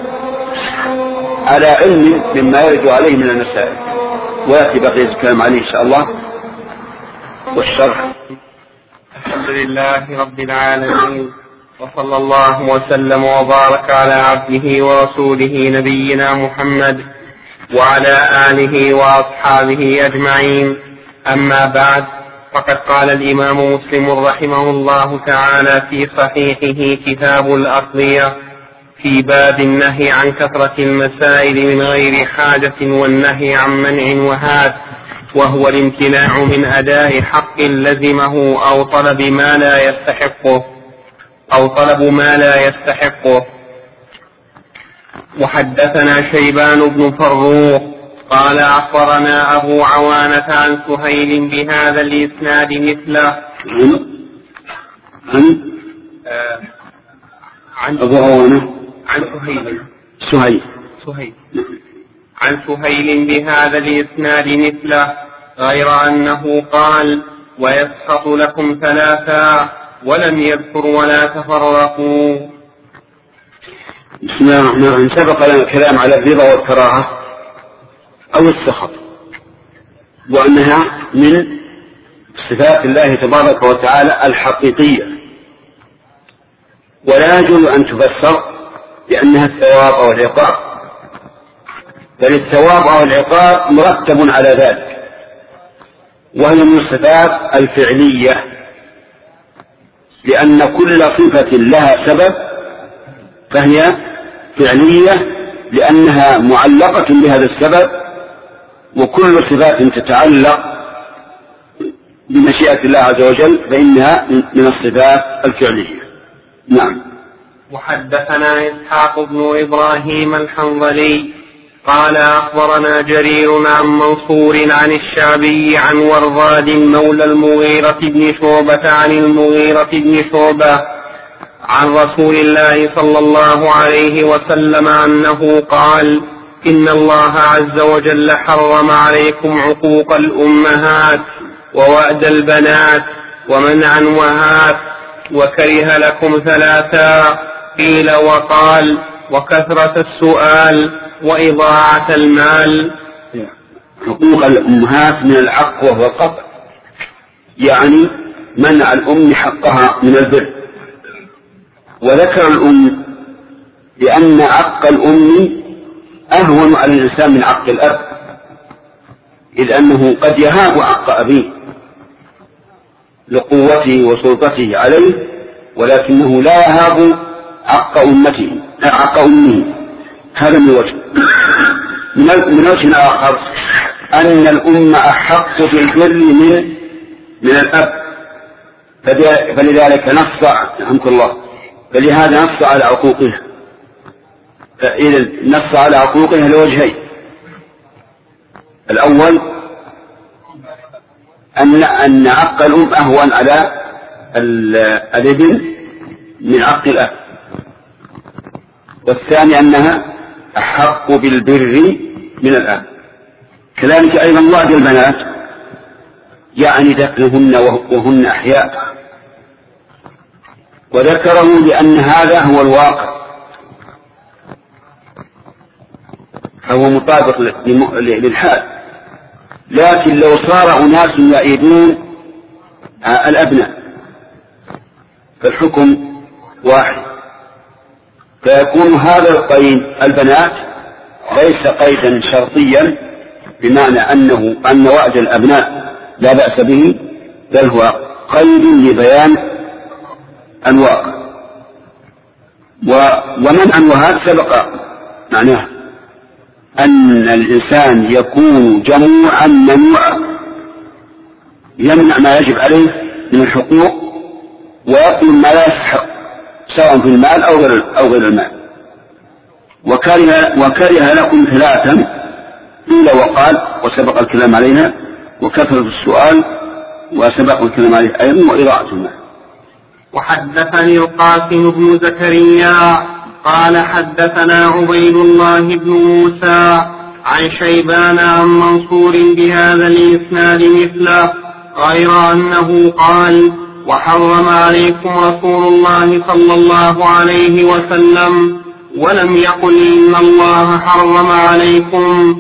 على علم مما يرد عليه من المسائل. ويأتي بقية الكلام عليه إن شاء الله والشرح. الحمد لله رب العالمين، وصلى الله وسلم وبارك على عبده ورسوله نبينا محمد وعلى آله وأصحابه أجمعين. أما بعد، فقد قال الإمام مسلم رحمه الله تعالى في صحيحه كتاب الأقضية في باب النهي عن كثرة المسائل من غير حاجة والنهي عن منع وهات، وهو الامتناع من أداء حق لزمه أو طلب ما لا يستحقه أو طلب ما لا يستحقه. وحدثنا شيبان بن فروخ قال أخبرنا أبو عوانة عن سهيل بهذا الإسناد مثله. عن آه عن أبو عوانة عن سهيل سهيل سهيل عن سهيل بهذا الإسناد مثله، غير أنه قال ويسخط لكم ثلاثا ولم يذكر ولا تفرقوا. بسم الله الرحمن الرحيم. سبق لنا الكلام على الرضا والكراهة أو السخط، وأنها من صفات الله تبارك وتعالى الحقيقية، ولا يجوز أن تفسر بأنها الثواب أو العقاب، بل الثواب أو العقاب مرتب على ذلك، وهي من الصفات الفعلية، لأن كل صفة لها سبب فهي فعلية لأنها معلقة بهذا السبب، وكل صفات تتعلق بمشيئة الله عز وجل فإنها من الصفات الفعلية. نعم. وحدثنا إسحاق بن إبراهيم الحنظلي قال أخبرنا جرير عن منصور عن الشعبي عن ورغاد مولى المغيرة بن شعبة عن المغيرة بن شعبة عن رسول الله صلى الله عليه وسلم أنه قال إن الله عز وجل حرم عليكم عقوق الأمهات ووأد البنات ومنع وهات، وكره لكم ثلاثا، قيل وقال وكثرة السؤال وإضاعة المال. حقوق الأمهات من العق وهو القطع، يعني منع الأم حقها من البر. وذكر الأم لأن عق الأم أهون على الإنسان من عق الأب، إذ أنه قد يهاب عق أبيه لقوته وسلطته عليه، ولكنه لا يهاب عق أمته عق أمه. هذا من وجه. من وجه آخر أن الأم أحق بالبر من من الأب، فلذلك نص رحمك الله فلهذا نص على عقوقها. فإذا نص على عقوقها لوجهين: الأول أن أن عق الأم أهون على الابن من عق الأب، والثاني أنها أحق بالبر من الأب. كذلك أيضا وعد البنات يعني دفنهن وهن أحياء، وذكره لأن هذا هو الواقع، فهو مطابق للحال. لكن لو صار أناس يعيدون الأبناء فالحكم واحد، فيكون هذا القيد البنات ليس قيدا شرطيا بمعنى أنه أن وعد الأبناء لا بأس به، بل هو قيد لبيان الواقع. ومنعا وهذا سبق معناه أن الإنسان يكون جموعا ممنوعا، يمنع ما يجب عليه من الحقوق ويطلب ما لا يستحق سواء في المال أو غير, أو غير المال. وكره, وكره لكم ثلاثا، قيل وقال وسبق الكلام عليها، وكثرة السؤال وسبق الكلام عليه أيضا، وإضاعة المال. وحدثني القاسم بن زكريا قال حدثنا عبيد الله بن موسى عن شيبان عن منصور بهذا الإسناد مثله، غير أنه قال وحرم عليكم رسول الله صلى الله عليه وسلم، ولم يقل إن الله حرم عليكم.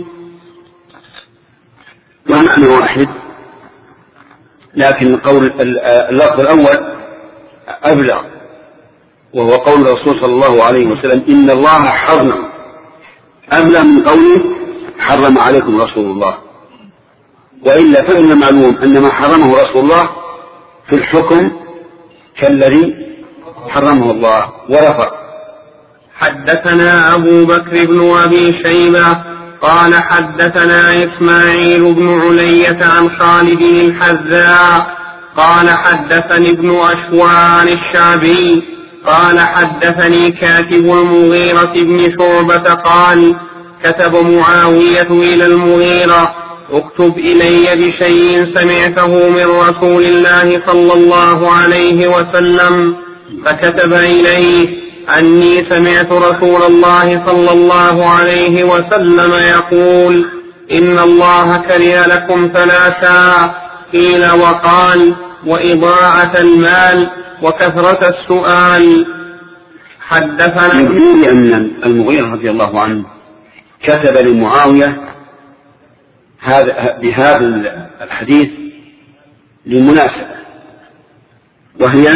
ومعنى واحد، لكن القول اللفظ الأول أبلغ، وهو قول الرسول صلى الله عليه وسلم إن الله حرم، أبلغ من قوله حرم عليكم رسول الله. وإلا فإن المعلوم أن ما حرمه رسول الله في الحكم كالذي حرمه الله ورفع. حدثنا أبو بكر بن أبي شيبة قال حدثنا إسماعيل بن علية عن خالد الحذاء قال حدثني ابن أشوى عن الشعبي قال حدثني كاتب المغيرة بن شعبة قال كتب معاوية إلى المغيرة اكتب إلي بشيء سمعته من رسول الله صلى الله عليه وسلم، فكتب إليه أني سمعت رسول الله صلى الله عليه وسلم يقول إن الله كره لكم ثلاثا، قيل وقال وإضاعة المال وكثرة السؤال. حدثنا يقول أن المغيرة رضي الله عنه كتب لمعاوية هذا بهذا الحديث لمناسبة، وهي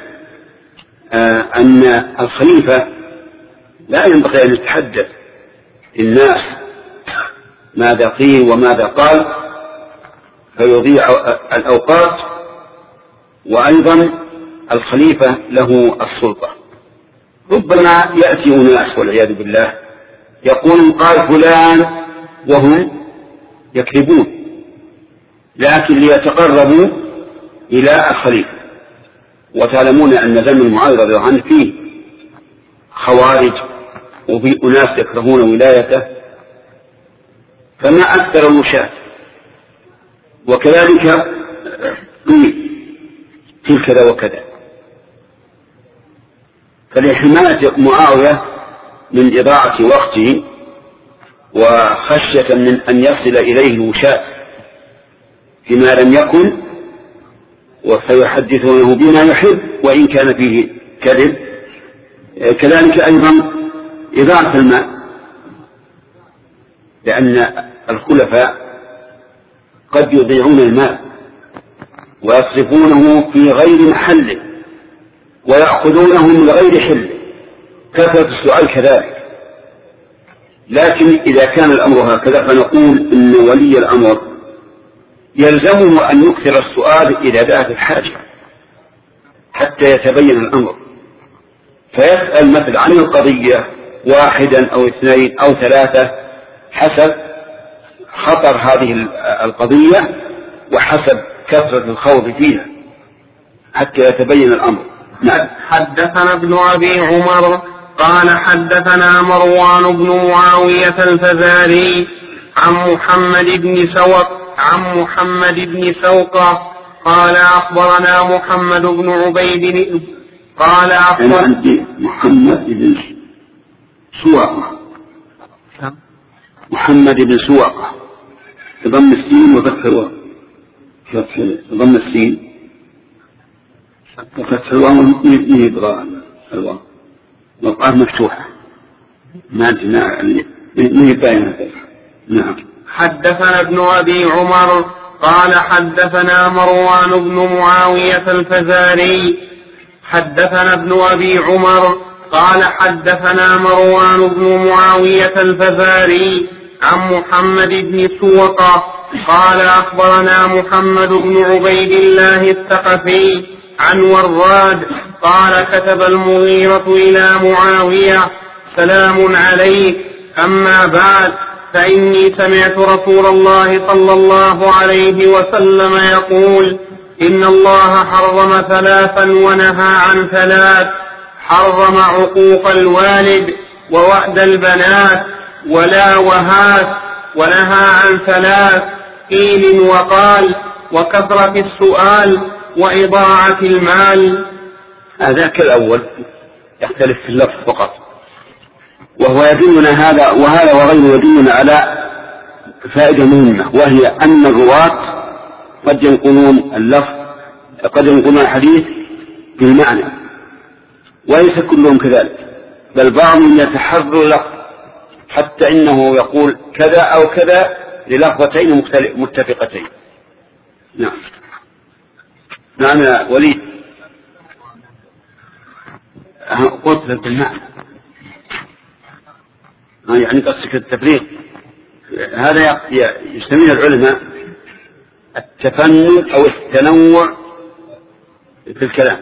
أن الخليفة لا ينبغي أن يتحدث الناس ماذا قيل وماذا قال فيضيع الأوقات، وأيضا الخليفة له السلطة. ربما يأتي أناس والعياذ بالله يقول قال فلان وهم يكذبون، لكن ليتقربوا إلى الخليفة. وتعلمون أن زمن معاوية رضي الله عنه فيه خوارج وفي أناس يكرهون ولايته، فما أكثر المشاة. وكذلك في كذا وكذا، فلحماية معاوية من إضاعة وقته وخشية من أن يصل إليه الوشاة فيما لم يكن وفيحدثونه بما يحب وإن كان فيه كذب، كذلك أيضا إضاعة الماء، لأن الخلفاء قد يضيعون المال ويصرفونه في غير محله ويأخذونه من غير حله، كثرة السؤال كذلك. لكن إذا كان الأمر هكذا فنقول إن ولي الأمر يلزمه أن يكثر السؤال إذا دعت الحاجة حتى يتبين الأمر، فيسأل مثل عن القضية واحدا أو اثنين أو ثلاثة حسب خطر هذه القضية وحسب كثرة الخوض فيها حتى يتبين الأمر. نعم. حدثنا ابن أبي عمر قال حدثنا مروان بن معاوية الفزاري عن محمد بن سوق عن محمد بن سوقة قال أخبرنا محمد بن عبيد قال أخبرنا محمد بن سوقة محمد بن سوقة بضم السين وفتح الواو، بضم السين وفتح الواو من يبغى الواو والقاف مفتوحة ما من يبين. نعم. حدثنا ابن أبي عمر قال حدثنا مروان بن معاوية الفزاري حدثنا ابن أبي عمر قال حدثنا مروان بن معاوية الفزاري عن محمد بن سوقة قال أخبرنا محمد بن عبيد الله الثقفي عن وراد قال كتب المغيرة إلى معاوية سلام عليك، أما بعد فإني سمعت رسول الله صلى الله عليه وسلم يقول إن الله حرم ثلاثا ونهى عن ثلاث، حرم عقوق الوالد ووأد البنات ولا وهات، ونهى عن ثلاث قيل وقال وكثرة السؤال وإضاعة المال. هذا كالأول يختلف في اللفظ فقط، وهو يدلنا هذا وهذا وغيره يدلنا على فائدة مهمة، وهي أن الرواة قد ينقلون اللفظ قد ينقلون الحديث بالمعنى، وليس كلهم كذلك، بل بعضهم يتحرر اللفظ حتى إنه يقول كذا أو كذا للفظتين متفقتين. نعم. نعم يا وليد، قلت لك بالمعنى يعني قصدك التفريق. هذا يسميه العلماء التفنن أو التنوع في الكلام،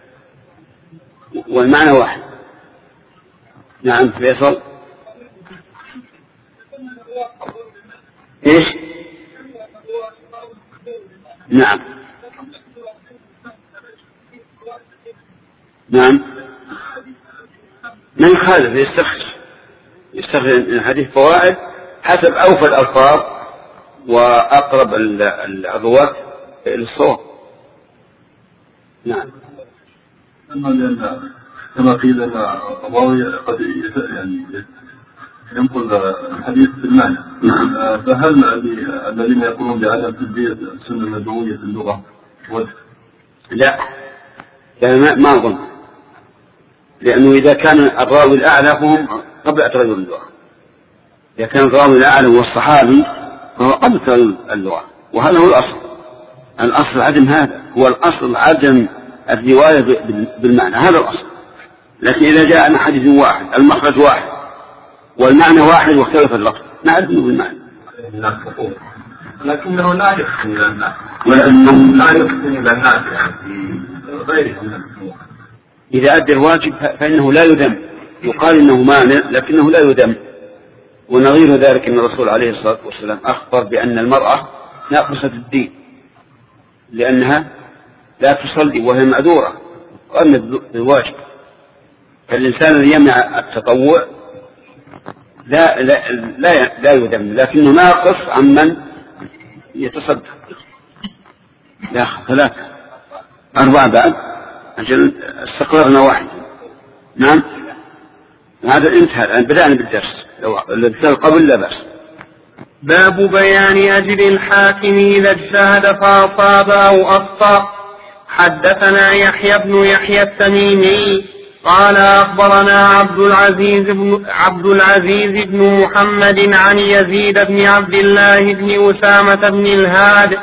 والمعنى واحد. نعم فيصل. ايش؟ نعم نعم ما يخالف، يستخرج يستخرج الحديث فوائد حسب أوفى الألفاظ وأقرب الرواة للصواب. نعم. أما لأن كما قيل أن الطباوي قد يعني ينقل الحديث في المعنى، فهل الذين يقولون بعدم تثبيت السنة النبوية في اللغة وجه؟ لا، لا ما أظن، لأنه إذا كان الراوي الأعلى فهم قبل تغير اللغة، إذا كان الراوي الأعلى هو الصحابي فهو قبل تغير اللغة، وهذا هو الأصل. الأصل عدم هذا، هو الأصل عدم الرواية بالمعنى، هذا الأصل. لكن إذا جاء حديث واحد المخرج واحد والمعنى واحد واختلف اللفظ نعرف منه بالمعنى، لكنه لا يحسن إلى الناس، ولأنه لا يحسن إلى الناس يعني غيره من الأمور. إذا أدى الواجب فإنه لا يذم، يقال إنه مانع لكنه لا يذم. ونظير ذلك أن الرسول عليه الصلاة والسلام أخبر بأن المرأة ناقصة الدين لأنها لا تصلي وهي معذورة، وأن الواجب. فالإنسان الذي يمنع التطوع لا لا لا, لا يذم، لكنه ناقص عمن يتصدق. لا ثلاثة أربعة بعد أجل استقررنا واحد. نعم هذا انتهى الآن، بدأنا بالدرس لو قبل لا بأس. باب بيان أجر الحاكم إذا اجتهد فأصاب أو أخطأ. حدثنا يحيى بن يحيى التميمي قال أخبرنا عبد العزيز بن, عبد العزيز بن محمد عن يزيد بن عبد الله بن أسامة بن الهاد.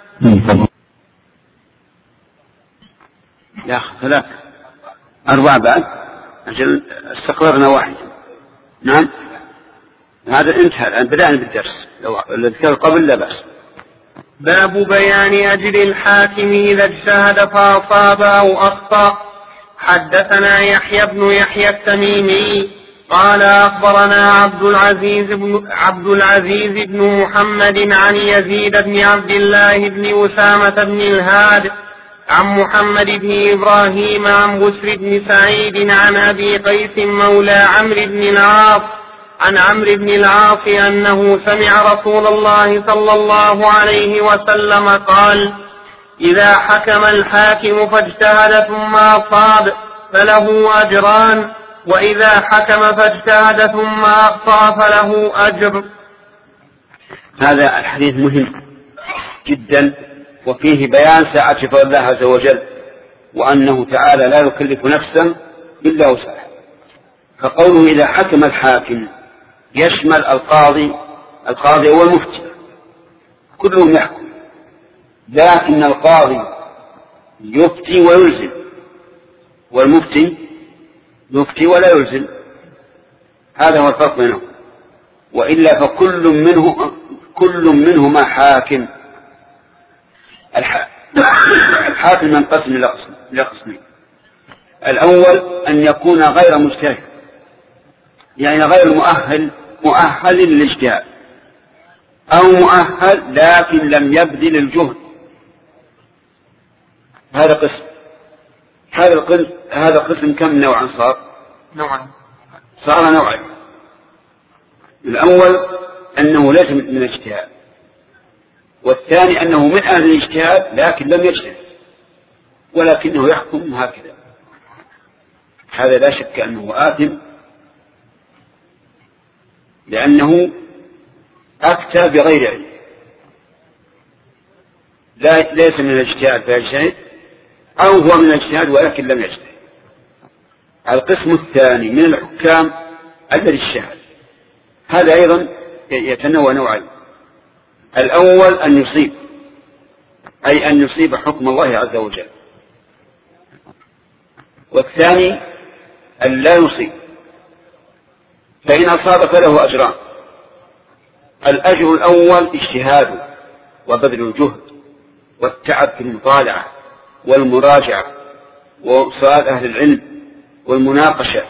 لا ثلاثة أربعة بعد أجل استقررنا واحد. نعم هذا انتهى الآن، بدأنا بالدرس لو قبل لا بأس. باب بيان أجر الحاكم إذا اجتهد فأصاب أو أخطأ. حدثنا يحيى بن يحيى التميمي قال أخبرنا عبد العزيز بن, عبد العزيز بن محمد عن يزيد بن عبد الله بن أسامة بن الهاد عن محمد بن إبراهيم عن بسر بن سعيد عن أبي قيس مولى عمرو بن العاص عن عمرو بن العاص أنه سمع رسول الله صلى الله عليه وسلم قال: إذا حكم الحاكم فاجتهد ثم أصاب فله أجران، وإذا حكم فاجتهد ثم أخطأ فله أجر. هذا الحديث مهم جدا، وفيه بيان سعة فضل الله عز وجل، وأنه تعالى لا يكلف نفسا إلا وسعها. فقوله إذا حكم الحاكم يشمل القاضي القاضي هو المفتي، كلهم يحكم، لكن القاضي يفتي ويلزم، والمفتي يفتي ولا يلزم. هذا هو الفرق بينهم، وإلا فكل منه كل منهما حاكم. الحاكم ينقسم إلى قسمين: الأول أن يكون غير مجتهد، يعني غير مؤهل مؤهل للاجتهاد، أو مؤهل لكن لم يبذل الجهد. هذا قسم. هذا القسم هذا قسم كم نوعا صار؟ نوعا صار نوعين. الأول أنه ليس من الاجتهاد، والثاني أنه من أهل الاجتهاد لكن لم يجتهد ولكنه يحكم هكذا. هذا لا شك أنه آثم، لأنه أفتى بغير علم، لا ليس من الاجتهاد فيجتهد، أو هو من الاجتهاد ولكن لم يجتهد. القسم الثاني من الحكام الذي اجتهد، هذا أيضا يتنوع نوعين: الأول أن يصيب، أي أن يصيب حكم الله عز وجل، والثاني أن لا يصيب، فإن أصاب فله أجران: الأجر الأول اجتهاده وبذل الجهد والتعب في المطالعة والمراجعة وسؤال أهل العلم والمناقشة،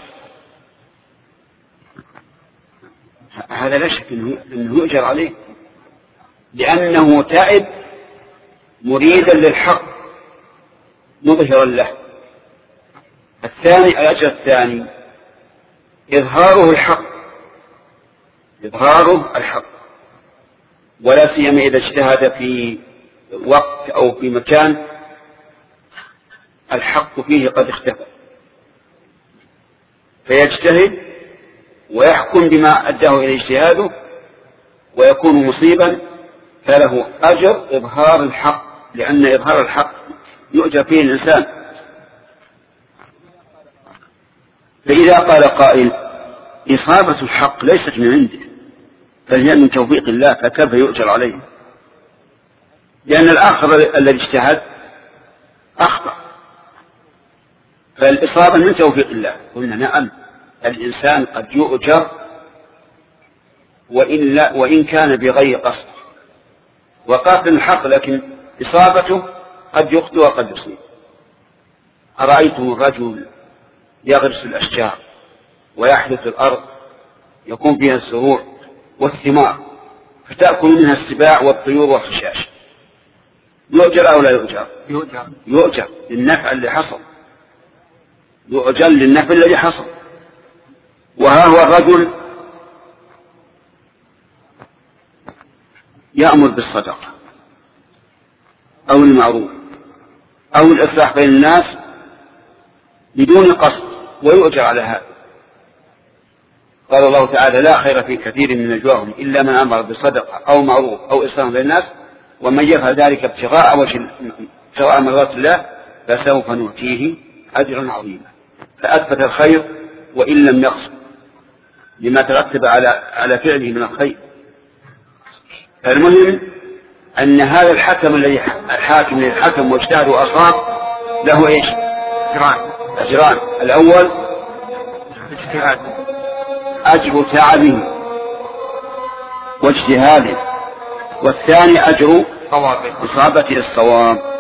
هذا لا شك أنه يؤجر عليه، لأنه تعب مريدا للحق مظهرا له. الثاني الأجر الثاني إظهاره الحق، إظهاره الحق، ولا سيما إذا اجتهد في وقت أو في مكان الحق فيه قد اختفى، فيجتهد ويحكم بما أداه إلى اجتهاده ويكون مصيبا، فله أجر إظهار الحق، لأن إظهار الحق يؤجر فيه الإنسان. فإذا قال قائل إصابة الحق ليست من عنده بل هي من توفيق الله، فكيف يؤجر عليه؟ لأن الآخر الذي اجتهد أخطأ، فالإصابة من توفيق الله. قلنا نعم، الإنسان قد يؤجر وإن, لا وإن كان بغير قصد، وقاصد الحق، لكن إصابته قد يخطئ وقد يصيب. أرأيتم الرجل يغرس الأشجار ويحدث الأرض يكون فيها الزروع والثمار فتأكل منها السباع والطيور والخشاش، يؤجر أو لا يؤجر؟ يؤجر, يؤجر للنفع اللي حصل، يؤجر للنفع الذي حصل. وها هو الرجل يأمر بالصدقة أو المعروف أو الإصلاح بين الناس بدون قصد ويؤجر على هذا. قال الله تعالى: لا خير في كثير من نجواهم إلا من أمر بصدقة أو معروف أو إصلاح بين الناس ومن يفعل ذلك ابتغاء وجه ابتغاء مرضات الله فسوف نؤتيه أجرا عظيما. فأثبت الخير وإن لم يقصد لما ترتب على على فعله من الخير. المهم أن هذا الحكم الذي الحاكم الذي حكم واجتهد وأصاب له إيش؟ أجران. أجران: الأول أجر تعبه واجتهاده، والثاني أجر إصابته الصواب.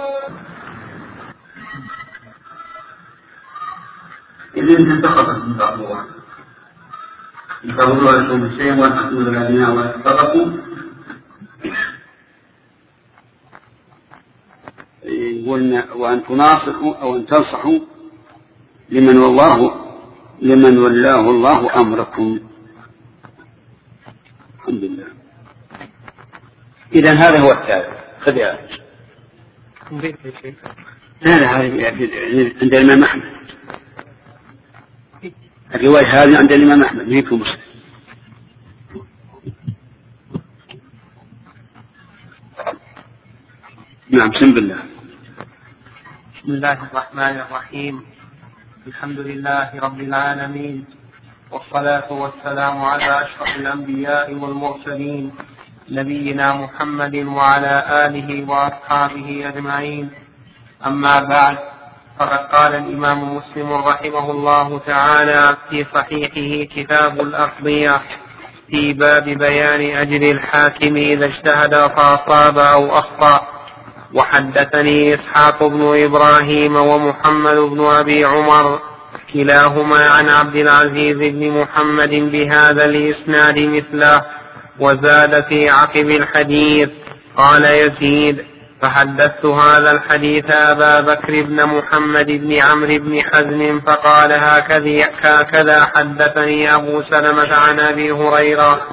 إذا انتقضت من بعض الله يقولون لكم الشيء وأنتم الذين واتقوا، يقولون وأن تناصحوا أو أن تنصحوا لمن والله لمن ولاه الله أمركم. الحمد لله. إذن هذا هو الثالث. خذ يا هذا عند الإمام أحمد، الرواية هذه عند الإمام أحمد فيكم مسلم. نعم. بسم الله. بسم الله الرحمن الرحيم. الحمد لله رب العالمين، والصلاة والسلام على أشرف الأنبياء والمرسلين نبينا محمد وعلى آله وأصحابه أجمعين. أما بعد، فقد قال الإمام مسلم رحمه الله تعالى في صحيحه كتاب الأقضية في باب بيان أجر الحاكم إذا اجتهد فأصاب أو أخطأ: وحدثني إسحاق بن إبراهيم ومحمد بن أبي عمر كلاهما عن عبد العزيز بن محمد بهذا الإسناد مثله، وزاد في عقب الحديث. قال يزيد: فحدثت هذا الحديث أبا بكر بن محمد بن عمرو بن حزم فقال: هكذا حدثني أبو سلمة عن أبي هريرة.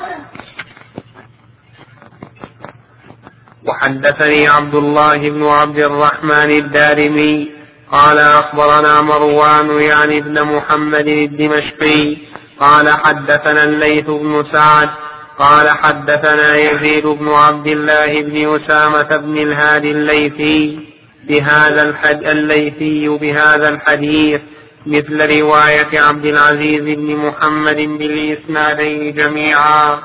وحدثني عبد الله بن عبد الرحمن الدارمي قال: أخبرنا مروان يعني ابن محمد الدمشقي قال: حدثنا الليث بن سعد قال: حدثنا يزيد بن عبد الله بن أسامة بن الهادي الليثي بهذا الحد الليثي بهذا الحديث مثل رواية عبد العزيز بن محمد بالإسنادين جميعا.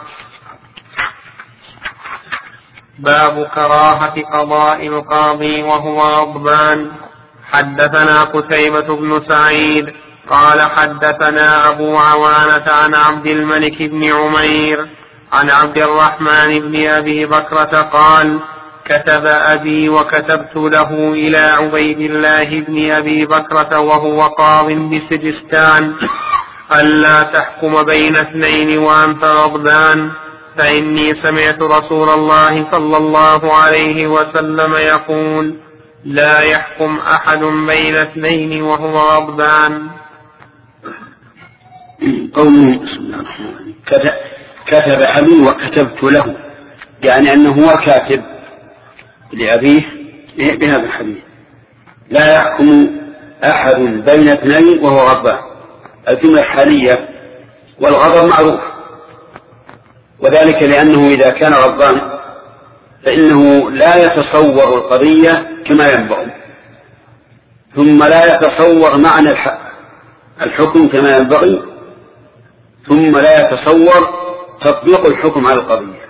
باب كراهة قضاء القاضي وهو غضبان. حدثنا قتيبة بن سعيد قال: حدثنا أبو عوانة عن عبد الملك بن عمير عن عبد الرحمن بن أبي بكرة قال: كتب أبي وكتبت له إلى عبيد الله بن أبي بكرة وهو قاض بسجستان ألا تحكم بين اثنين وأنت غضبان، فإني سمعت رسول الله صلى الله عليه وسلم يقول: لا يحكم أحد بين اثنين وهو غضبان. قوله بسم الله الرحمن الرحيم كتب أبي وكتبت له، يعني أنه هو كاتب لأبيه بهذا الحديث. لا يحكم أحد بين اثنين وهو غضبان. الجملة حالية، والغضب معروف، وذلك لأنه إذا كان غضبان فإنه لا يتصور القضية كما ينبغي، ثم لا يتصور معنى الحكم كما ينبغي، ثم لا يتصور تطبيق الحكم على القضية،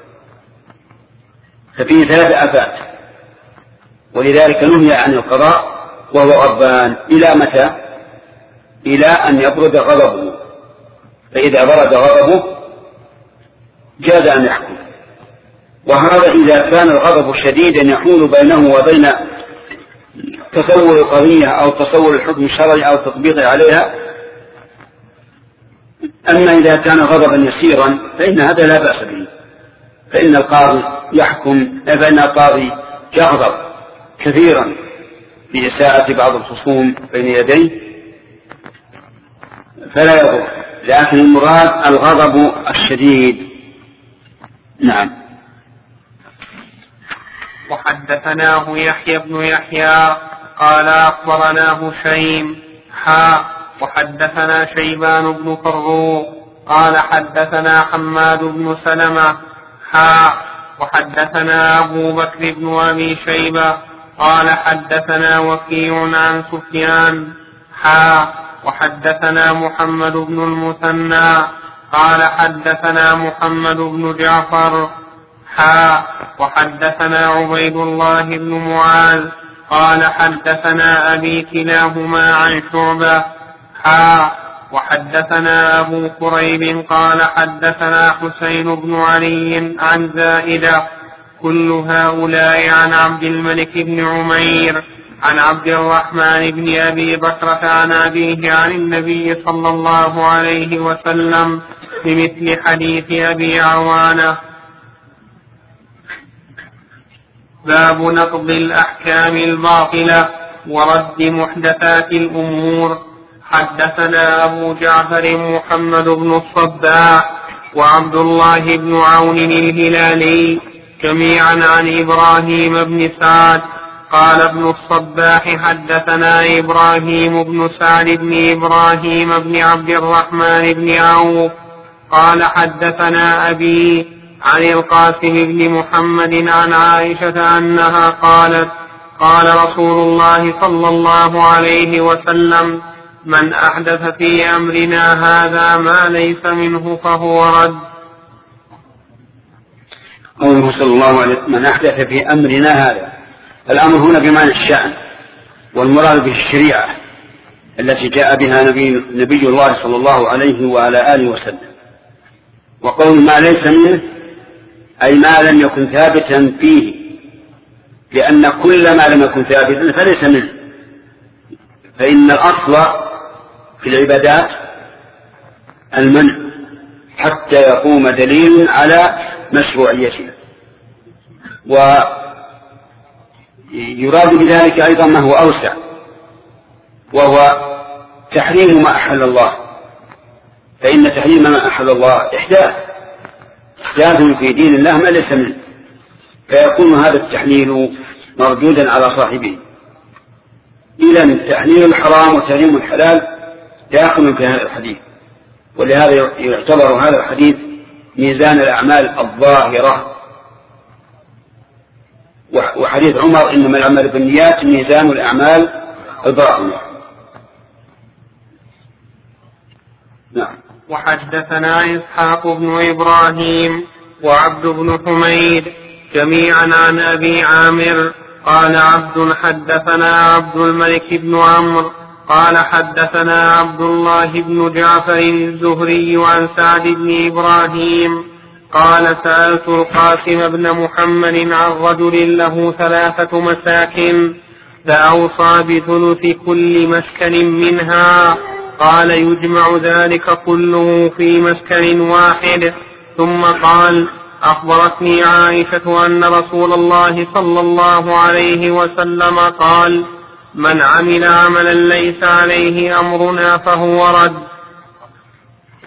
ففيه ثلاث آفات. ولذلك نهي عن القضاء وهو غضبان إلى متى؟ إلى أن يبرد غضبه، فإذا برد غضبه جاز أن يحكم. وهذا إذا كان الغضب شديدا يحول بينه وبين تصور القضية أو تصور الحكم الشرعي أو تطبيقه عليها. أما إذا كان غضبا يسيرا فإن هذا لا بأس به، فإن القاضي يحكم، فإن القاضي يغضب كثيرا بإساءة بعض الخصوم بين يديه فلا يضر، لكن المراد الغضب الشديد. نعم. وحدثناه يحيى بن يحيى قال أخبرنا هشيم حا وحدثنا شيبان بن فروق قال حدثنا حماد بن سلمة حا وحدثنا أبو بكر بن أبي شيبة قال حدثنا وكيع عن سفيان حا وحدثنا محمد بن المثنى قال حدثنا محمد بن جعفر حا وحدثنا عبيد الله بن معاذ قال حدثنا أبي كلاهما عن شعبة حا وحدثنا أبو كريب قال حدثنا حسين بن علي عن زائدة كل هؤلاء عن عبد الملك بن عمير عن عبد الرحمن بن أبي بكرة عن أبيه عن النبي صلى الله عليه وسلم بمثل حديث أبي عوانة. باب نقض الأحكام الباطلة ورد محدثات الأمور. حدثنا أبو جعفر محمد بن الصباح وعبد الله بن عون الهلالي جميعا عن إبراهيم بن سعد قال ابن الصباح حدثنا إبراهيم بن سعد بن إبراهيم بن عبد الرحمن بن عوف قال حدثنا أبي عن القاسم بن محمد عن عائشة أنها قالت قال رسول الله صلى الله عليه وسلم من أحدث في أمرنا هذا ما ليس منه فهو رد. قوله صلى الله عليه وسلم من أحدث في أمرنا هذا، الأمر هنا بمعنى الشأن، والمراد به الشريعة التي جاء بها نبي, نبي الله صلى الله عليه وعلى آله وسلم. وقول ما ليس منه أي ما لم يكن ثابتا فيه، لأن كل ما لم يكن ثابتا فليس منه، فإن الأصل في العبادات المنع حتى يقوم دليل على مشروعيتها. ويراد بذلك أيضا ما هو أوسع، وهو تحريم ما أحل الله، فإن تحريم ما أحل الله إحداث إحداث في دين الله ما ليس منه، فيكون هذا التحليل مردودا على صاحبه. إذن تحليل الحرام وتحريم الحلال داخل في هذا الحديث، ولهذا يعتبر هذا الحديث ميزان الأعمال الظاهرة. وحديث عمر إنما الأعمال بالنيات ميزان الأعمال الباطنة. نعم. وحدثنا إسحاق بن إبراهيم وعبد بن حميد جميعا عن أبي عامر قال عبد حدثنا عبد الملك بن عمرو قال حدثنا عبد الله بن جعفر الزهري عن سعد بن إبراهيم قال سألت القاسم بن محمد عن رجل له ثلاثة مساكن فأوصى بثلث كل مسكن منها، قال يجمع ذلك كله في مسكن واحد. ثم قال أخبرتني عائشة أن رسول الله صلى الله عليه وسلم قال من عمل عملا ليس عليه أمرنا فهو رد.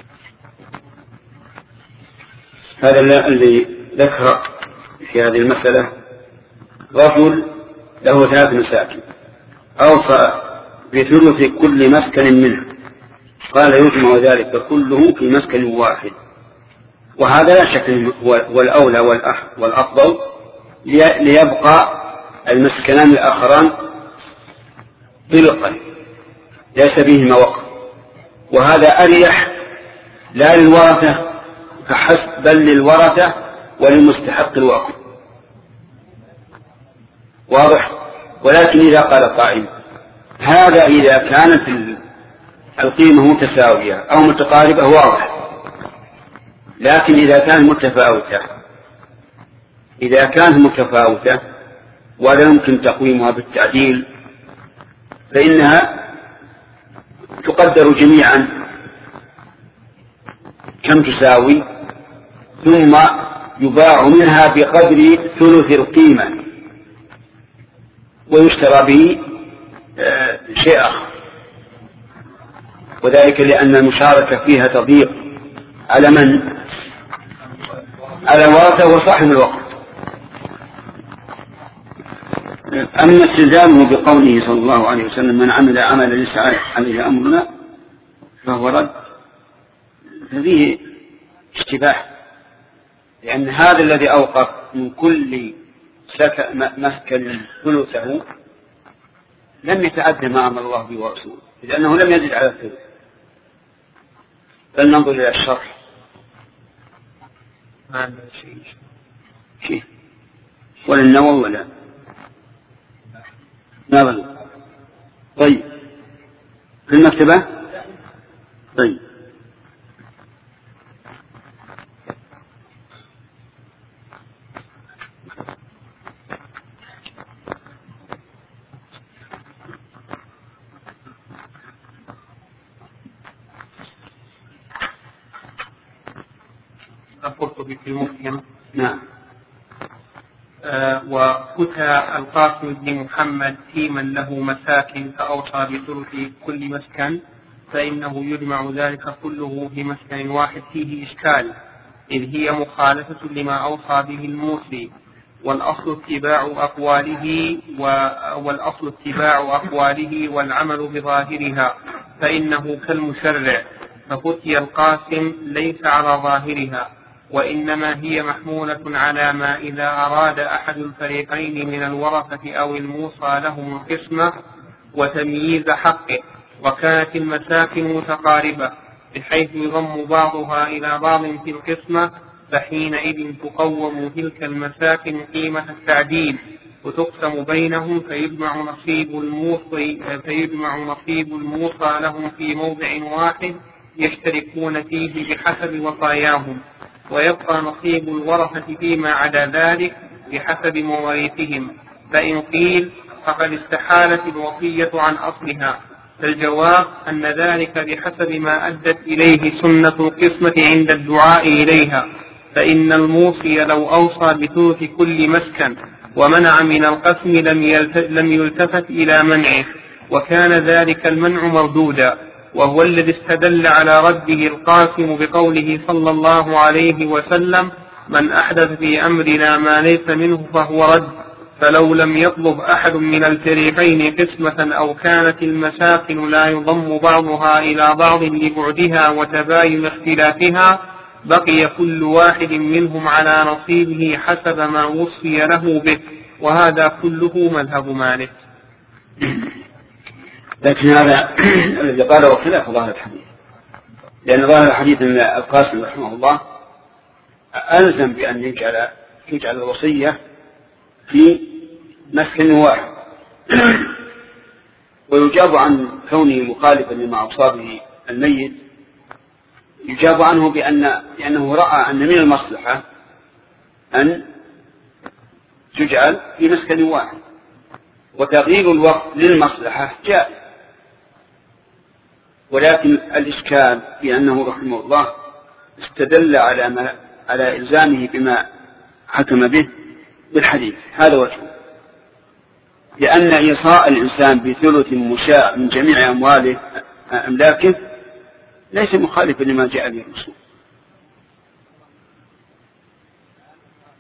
هذا اللي ذكر في هذه المسألة رجل له ثلاث مساكن أوصى بثلث كل مسكن منه، قال يجمع ذلك كله في مسكن واحد، وهذا لا شك هو الأولى والأفضل ليبقى المسكنان الآخران طلقا ليس بهما وقف، وهذا أريح لا للورثة فحسب بل للورثة وللمستحق الوقف. واضح؟ ولكن إذا قال قائل هذا إذا كانت القيمة متساوية أو متقاربة واضح، لكن إذا كانت متفاوتة إذا كانت متفاوتة ولا يمكن تقويمها بالتعديل فإنها تقدر جميعا كم تساوي، ثم يباع منها بقدر ثلث القيمة ويشترى به شيء آخر، وذلك لأن المشاركة فيها تضيق على من؟ على الورثة وصاحب الوقت. أما استلزامه بقوله صلى الله عليه وسلم من عمل عملا ليس عليه أمرنا فهو رد، ففيه اشتباه، لأن هذا الذي أوقف من كل مسكن ثلثه لم يتعدى ما أمر الله به ورسوله، لأنه لم يزد على الثلث. فلننظر إلى الشرح. ما عندنا شيء شيء ولا النووي ولا نظر. طيب في المكتبة. طيب القرطبي في المفهم. نعم. آه وفتى القاسم بن محمد في من له مساكن فأوصى بثلث كل مسكن فإنه يجمع ذلك كله في مسكن واحد فيه إشكال، إذ هي مخالفة لما أوصى به الموصي، والأصل اتباع أقواله والأصل اتباع أقواله والعمل بظاهرها، فإنه كالمشرع، ففتي القاسم ليس على ظاهرها، وإنما هي محمولة على ما إذا أراد أحد الفريقين من الورثة أو الموصى لهم القسمة وتمييز حقه، وكانت المساكن متقاربة بحيث يضم بعضها إلى بعض في القسمة، فحينئذ تقوم تلك المساكن قيمة التعديل وتقسم بينهم، فيجمع نصيب الموصي فيجمع نصيب الموصى لهم في موضع واحد يشتركون فيه بحسب وصاياهم، ويبقى نصيب الورثة فيما عدا ذلك بحسب مواريثهم. فإن قيل فقد استحالت الوصية عن أصلها، فالجواب أن ذلك بحسب ما أدت إليه سنة القسمة عند الدعاء إليها، فإن الموصي لو أوصى بثلث كل مسكن ومنع من القسم لم يلتفت إلى منعه، وكان ذلك المنع مردودا، وهو الذي استدل على رده القاسم بقوله صلى الله عليه وسلم من أحدث في أمرنا ما ليس منه فهو رد. فلو لم يطلب أحد من الفريقين قسمة أو كانت المساكن لا يضم بعضها إلى بعض لبعدها وتباين اختلافها، بقي كل واحد منهم على نصيبه حسب ما وصي له به، وهذا كله مذهب مالك. لكن هذا الذي قاله خلاف ظاهر الحديث، لأن ظاهر الحديث أن القاسم رحمه الله ألزم بأن يجعل يجعل الوصية في مسكن واحد، ويجاب عن كونه مخالفا لما أوصى به الميت، يجاب عنه بأن لأنه رأى أن من المصلحة أن تجعل في مسكن واحد، وتغيير الوقت للمصلحة جائز، ولكن الإشكال في أنه رحمه الله استدل على ما على إلزامه بما حكم به بالحديث، هذا وجهه، لأن إيصاء الإنسان بثلث مشاء من جميع أمواله أملاكه ليس مخالفا لما جاء به الرسول،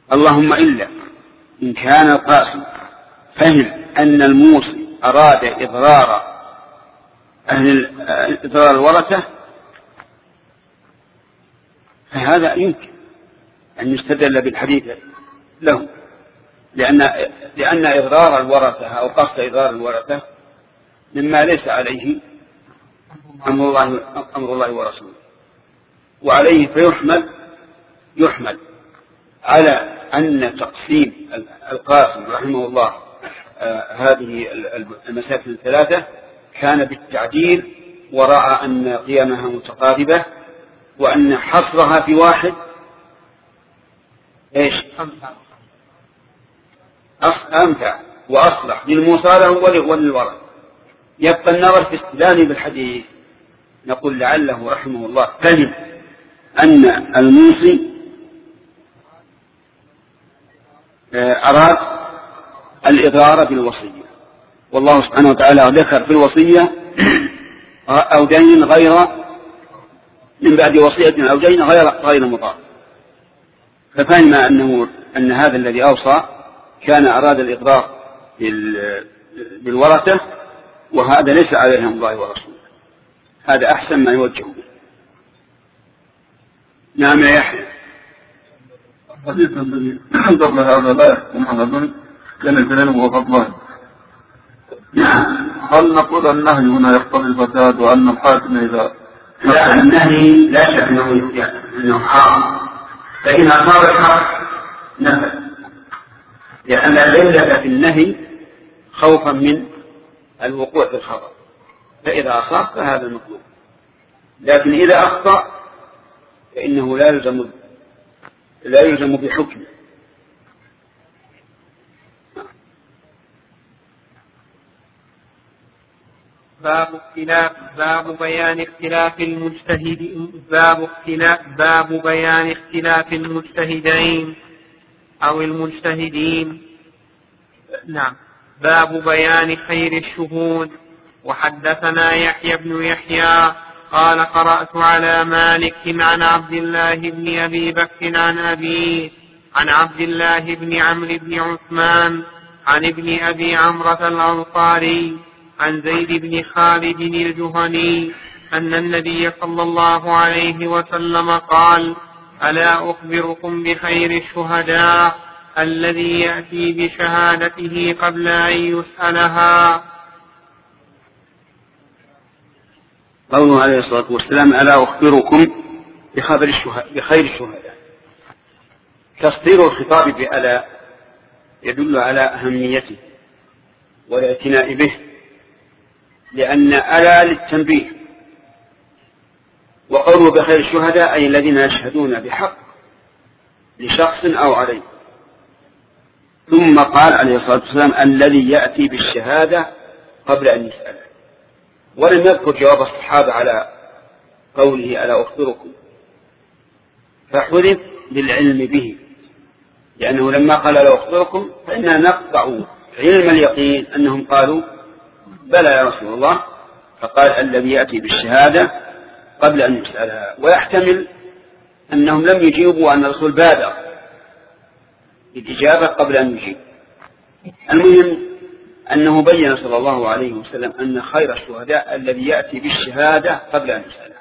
اللهم إلا إن كان القاسم فهم أن الموصي أراد إضرار أهل إضرار الورثة فهذا يمكن أن يستدل بالحديث له، لأن لأن إضرار الورثة أو قصد إضرار الورثة مما ليس عليه أمر الله أمر الله ورسوله، وعليه فيحمل يحمل على أن تقسيم القاسم رحمه الله آه هذه المساكن الثلاثة كان بالتعديل، ورأى أن قيمها متقاربة وأن حصرها في واحد إيش أنفع وأصلح للموصى وللورث. يبقى النظر في استدلال بالحديث. نقول لعله رحمه الله فهم أن الموصي أراد الإضرار بالوصية، والله سبحانه وتعالى ذكر في الوصية أو دين غير من بعد وصية أو دين غير غير مضار، ففهم أنه أن هذا الذي أوصى كان أراد الإضرار بالورثة، وهذا ليس عليهم الله ورسوله. هذا أحسن ما يوجه به. نعم يا يحيى. الحديث الذي قبل هذا لا يحكم على ذلك كان الكلام هو غضبان. هل نقول النهي هنا يقتضي الفساد وأن الحاكم إذا لا النهي لا شك أنه حرام، فإن أصاب الحق نفذ، لأن العلة في النهي خوفا من الوقوع في الخطأ، فإذا أصاب فهذا المطلوب، لكن إذا أخطأ فإنه لا يلزم لا يلزم بحكم. باب اختلاف باب بيان اختلاف المجتهد باب اختلاف باب بيان اختلاف المجتهدين أو المجتهدين. نعم. باب بيان خير الشهود. وحدثنا يحيى بن يحيى قال قرأت على مالك عن عبد الله بن أبي بكر عن أبيه عن عبد الله بن عمرو بن عثمان عن ابن أبي عمرة الأنصاري عن زيد بن خالد الجهني أن النبي صلى الله عليه وسلم قال: ألا أخبركم بخير الشهداء الذي يأتي بشهادته قبل أن يسألها. قوله عليه الصلاة والسلام: ألا أخبركم بخبر الشهداء بخير الشهداء. تصدير الخطاب بألا يدل على أهميته والاعتناء به، لأن ألا للتنبيه، وقوله بخير الشهداء أي الذين يشهدون بحق لشخص أو عليه. ثم قال عليه الصلاة والسلام: الذي يأتي بالشهادة قبل أن يسأله، ولم يذكر جواب الصحابة على قوله ألا أخبركم، فحذف للعلم به، لأنه لما قال ألا أخبركم فإننا نقطع علم اليقين أنهم قالوا بلى يا رسول الله، فقال الذي يأتي بالشهادة قبل أن يسألها، ويحتمل أنهم لم يجيبوا أن الرسول بادر الإجابة قبل أن يجيب. المهم أنه بين صلى الله عليه وسلم أن خير الشهداء الذي يأتي بالشهادة قبل أن يسألها،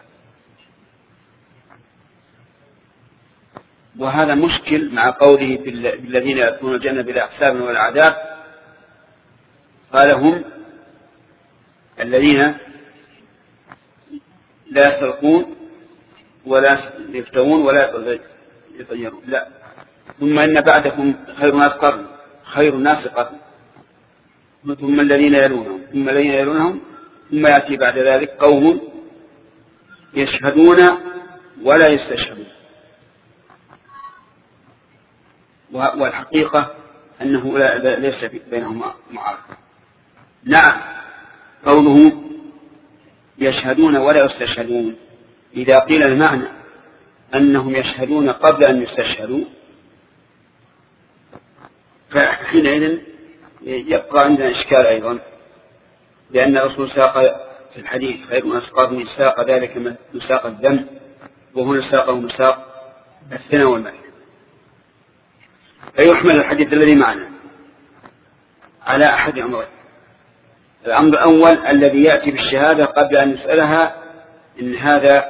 وهذا مشكل مع قوله بالذين يدخلون الجنة بلا حساب ولا عذاب. قال هم الذين لا يسرقون ولا يفترون ولا يطيرون، لا، ثم إن بعدكم خير ناس قرن خير الناس قرن ثم الذين يلونهم ثم الذين يلونهم ثم يأتي بعد ذلك قوم يشهدون ولا يستشهدون. والحقيقة أنه لا ليس بينهم معارضة. نعم، قوله يشهدون ولا يستشهدون إذا قيل المعنى أنهم يشهدون قبل أن يستشهدوا فحينئذ يبقى عندنا إشكال أيضا، لأن الرسول ساق في الحديث خير الناس قرني ساق ذلك مساق الذنب، وهنا ساقه مساق الثنى والمدح. فيحمل الحديث الذي معنا على أحد أمرين. الأمر الأول الذي يأتي بالشهادة قبل أن يسألها، إن هذا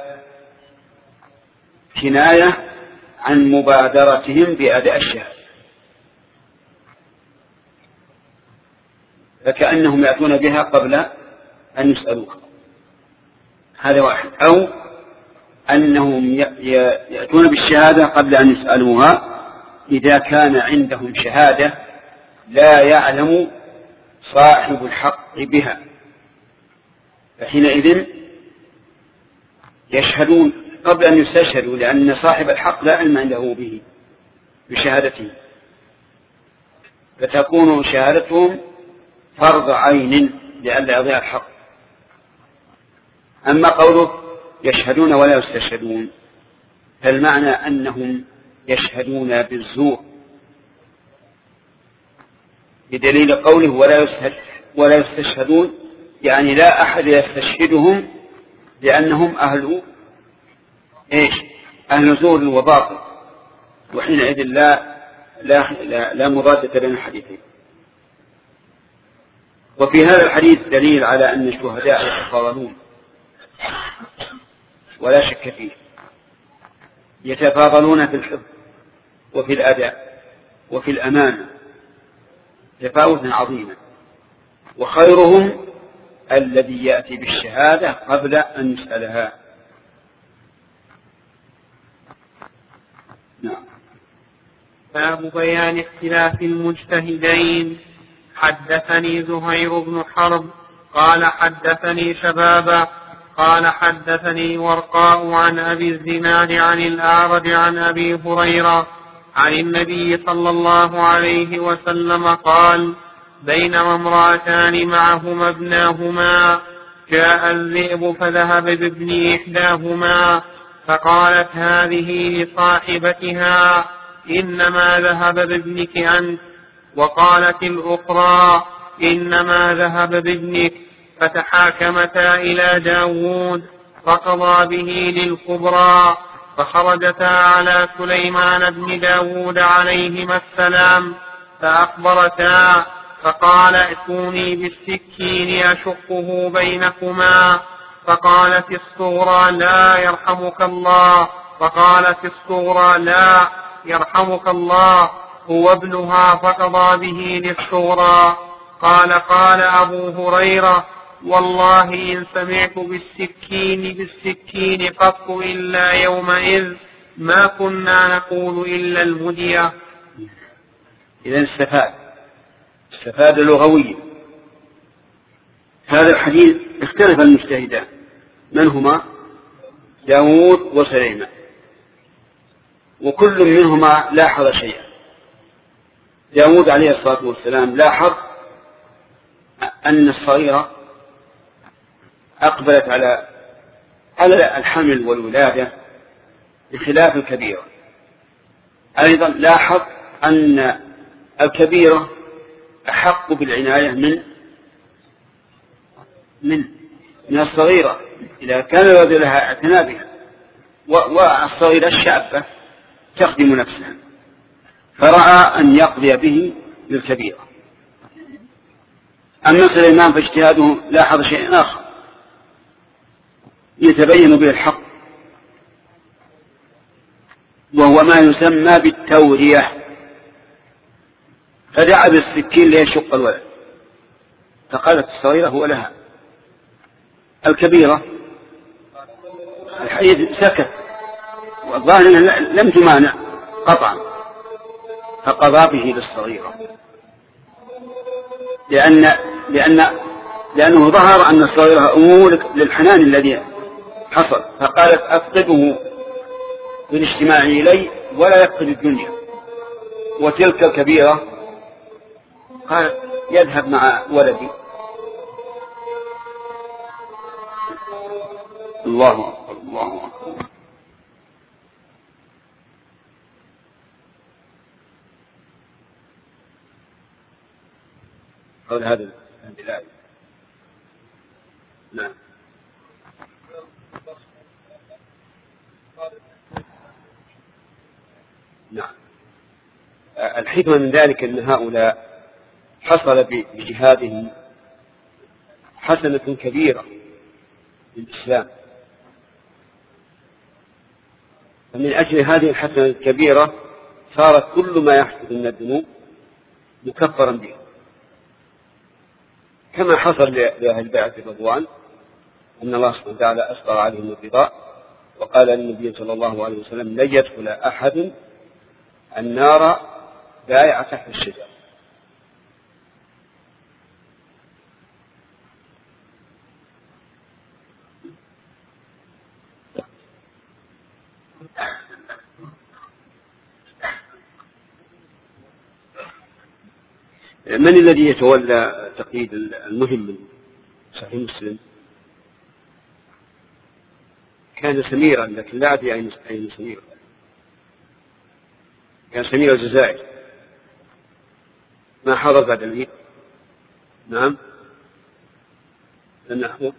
كناية عن مبادرتهم بأداء الشهادة، فكأنهم يأتون بها قبل أن يسألوها، هذا واحد. أو أنهم يأتون بالشهادة قبل أن يسألوها إذا كان عندهم شهادة لا يعلم صاحب الحق بها، فحينئذ يشهدون قبل أن يستشهدوا، لأن صاحب الحق لا علم عنده به بشهادته، فتكون شهادتهم فرض عين لئلا يضيع الحق. أما قوله يشهدون ولا يستشهدون فالمعنى أنهم يشهدون بالزور، بدليل قوله ولا يستشهدون، يعني لا أحد يستشهدهم لأنهم أهل إيش؟ أهل زور وباطل، وحينئذ لا لا لا, لا مضادة بين الحديثين. وفي هذا الحديث دليل على أن الشهداء يتفاضلون ولا شك فيه، يتفاضلون في الحفظ وفي الأداء وفي الأمانة تفاوتا عظيما، وخيرهم الذي يأتي بالشهادة قبل أن يسألها. نعم. باب بيان اختلاف المجتهدين. حدثني زهير بن حرب قال حدثني شبابا قال حدثني ورقاء عن أبي الزناد عن الأعرج عن أبي هريرة عن النبي صلى الله عليه وسلم قال: بينما امرأتان معهما ابناهما جاء الذئب فذهب بابن إحداهما فقالت هذه لصاحبتها: إنما ذهب بابنك أنت. وقالت الأخرى: إنما ذهب بابنك. فتحاكمتا إلى داود فقضى به للكبرى، فخرجتا على سليمان بن داود عليهما السلام فأخبرتا فقال: ائتوني بالسكين أشقه بينكما. فقالت الصغرى: لا يرحمك الله. فقالت الصغرى: لا يرحمك الله، هو ابنها. فقضى به للصغرى. قال قال أبو هريرة: والله إن سمعت بالسكين بالسكين قط إلا يومئذ ما كنا نقول إلا المدية. إذن استفاد استفاد لغويا. هذا الحديث اختلف المجتهدان من هما؟ داود وسليمان، وكل منهما لاحظ شيئا. داود عليه الصلاة والسلام لاحظ أن الصغيرة أقبلت على على الحمل والولادة بخلاف الكبيرة. أيضا لاحظ أن الكبيرة أحق بالعناية من من من الصغيرة إذا كان الولد لها اعتناء بها، والصغيرة الشابة تخدم نفسها، فرأى أن يقضي به للكبيرة. أما سليمان فاجتهاده لاحظ شيئا آخر يتبين به الحق، وهو ما يسمى بالتورية، فدعا بالسكين ليشق الولد، فقالت الصغيرة هو لها. الكبيرة الحديث سكت، والظاهر لم تمانع قطعا، فقضى به للصغيرة، لأن لأن لأنه ظهر أن الصغيرة أمور للحنان الذي حصل، فقالت أفقده بالاجتماع إلي ولا يفقد الدنيا. وتلك الكبيرة قالت يذهب مع ولدي. الله أكبر الله أكبر. قول هذا الدلالة. نعم. نعم. والحكمة من ذلك أن هؤلاء حصل بجهادهم حسنة كبيرة للإسلام، فمن أجل هذه الحسنة الكبيرة صارت كل ما يحدث من الذنوب مكفرا به، كما حصل لأهل بيعة الرضوان أن الله سبحانه وتعالى أسقط عليهم الرضا، وقال النبي صلى الله عليه وسلم: لن يدخل أحد النار بايع تحت الشجر. من الذي يتولى تقييد المهم من صحيح مسلم؟ كان سميرا، لكن لا أدري أين سمير. كان سمير الجزائر، ما حضر بعد العيد. نعم النحو.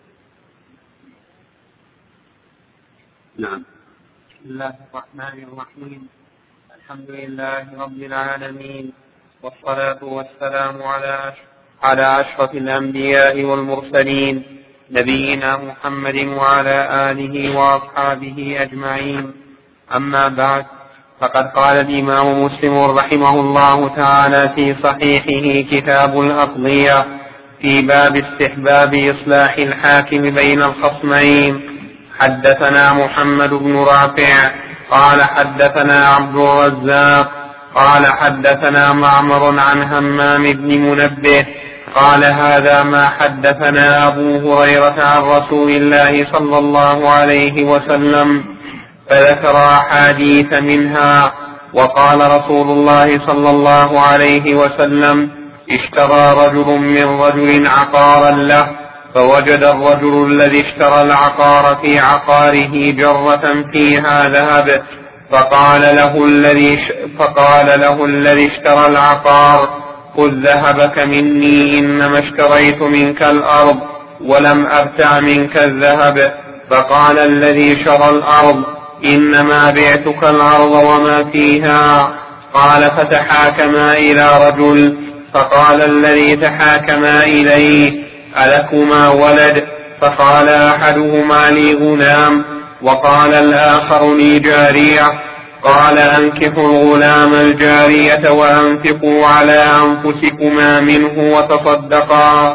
نعم. بسم الله الرحمن الرحيم. الحمد لله رب العالمين، والصلاة والسلام على على أشرف الأنبياء والمرسلين نبينا محمد وعلى آله وأصحابه أجمعين. أما بعد، فقد قال الإمام مسلم رحمه الله تعالى في صحيحه كتاب الأقضية في باب استحباب إصلاح الحاكم بين الخصمين: حدثنا محمد بن رافع قال حدثنا عبد الرزاق قال حدثنا معمر عن همام بن منبه قال: هذا ما حدثنا أبو هريرة عن رسول الله صلى الله عليه وسلم، فذكر أحاديث منها. وقال رسول الله صلى الله عليه وسلم: اشترى رجل من رجل عقارا له، فوجد الرجل الذي اشترى العقار في عقاره جرة فيها ذهب، فقال له الذي فقال له الذي اشترى العقار: خذ ذهبك مني، إنما اشتريت منك الأرض ولم أبتع منك الذهب. فقال الذي شرى الأرض: إنما بعتك الأرض وما فيها. قال: فتحاكما إلى رجل، فقال الذي تحاكما إليه: ألكما ولد؟ فقال أحدهما: لي غلام، وقال الآخر: لي جارية. قال: أنكحوا الغلام الجارية وأنفقوا على أنفسكما منه وتصدقا.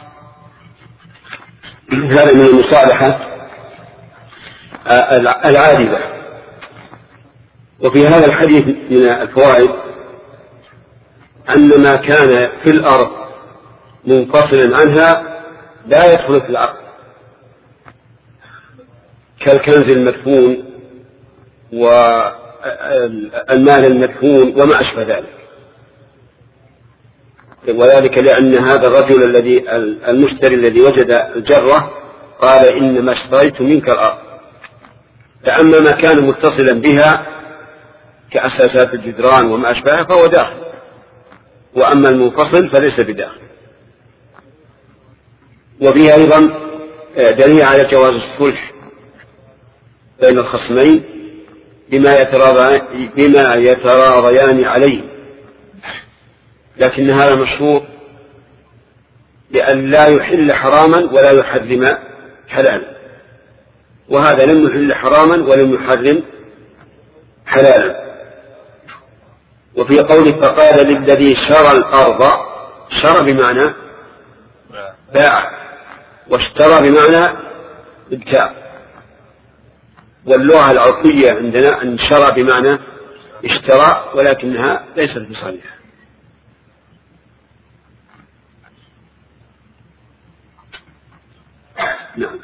هذا من المصالحة العادلة. وفي هذا الحديث من الفوائد أن ما كان في الأرض منفصلا عنها لا يدخل في العقد، كالكنز المدفون والمال المدفون وما أشبه ذلك. وذلك لأن هذا الرجل الذي المشتري الذي وجد الجرة قال: إنما اشتريت منك الأرض. فأما ما كان متصلا بها كأساسات الجدران وما أشبهها فهو داخل، وأما المنفصل فليس بداخل. وبه أيضا دليل على جواز الصلح بين الخصمين بما يتراضيان عليه، لكن هذا مشروط لأن لا يحل حراما ولا يحرم حلالا، وهذا لم يحل حراما ولم يحرم حلالا. وفي قوله: فقال للذي شرى الأرض، شرى بمعنى باع، واشترى بمعنى ابتاع. واللغة العرفية عندنا أن شرى بمعنى اشترى، ولكنها ليست بصريحة. نعم.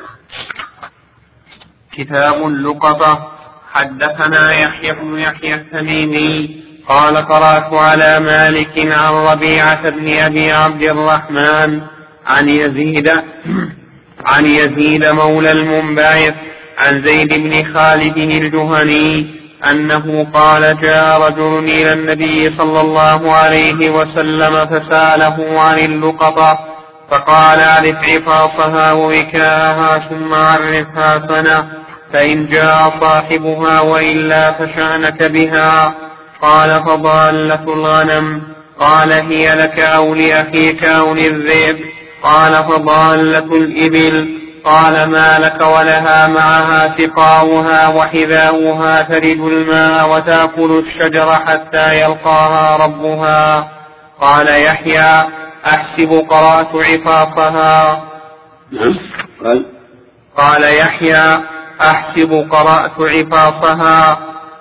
كتاب اللقطة. حدثنا يحيى بن يحيى التميمي قال: قرأت على مالك عن ربيعة بن أبي عبد الرحمن عن يزيد عن يزيد مولى المنبعث عن زيد بن خالد الجهني أنه قال: جاء رجل إلى النبي صلى الله عليه وسلم فسأله عن اللقطة، فقال: أعرف عفاصها ووكاءها ثم عرفها سنة، فإن جاء صاحبها وإلا فشأنك بها. قال فضالة الغنم. قال هي لك أو لأخيك أو للذئب؟ قال فضالة الإبل. قال ما لك ولها معها سقاؤها وحذاؤها ترد الماء وتأكل الشجر حتى يلقاها ربها. قال يحيى أحسب قرأت عفافها. قال قال يحيى أحسب قرأت عفافها.